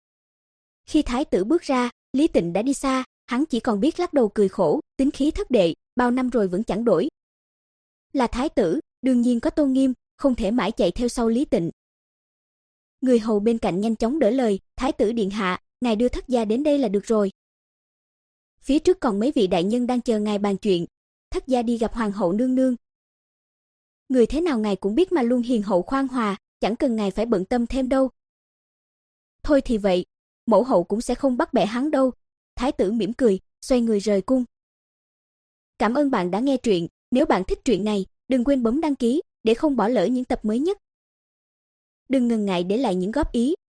Khi thái tử bước ra, Lý Tịnh đã đi xa, hắn chỉ còn biết lắc đầu cười khổ, tính khí thất đệ, bao năm rồi vẫn chẳng đổi. Là thái tử, đương nhiên có tôn nghiêm, không thể mãi chạy theo sau Lý Tịnh. Người hầu bên cạnh nhanh chóng đỡ lời, thái tử điện hạ, ngài đưa thất gia đến đây là được rồi. Phía trước còn mấy vị đại nhân đang chờ ngài bàn chuyện, thất gia đi gặp hoàng hậu nương nương. Người thế nào ngài cũng biết mà luôn hiền hậu khoan hòa, chẳng cần ngài phải bận tâm thêm đâu. Thôi thì vậy, mẫu hậu cũng sẽ không bắt bẻ hắn đâu. Thái tử mỉm cười, xoay người rời cung. Cảm ơn bạn đã nghe truyện. Nếu bạn thích truyện này, đừng quên bấm đăng ký để không bỏ lỡ những tập mới nhất. Đừng ngần ngại để lại những góp ý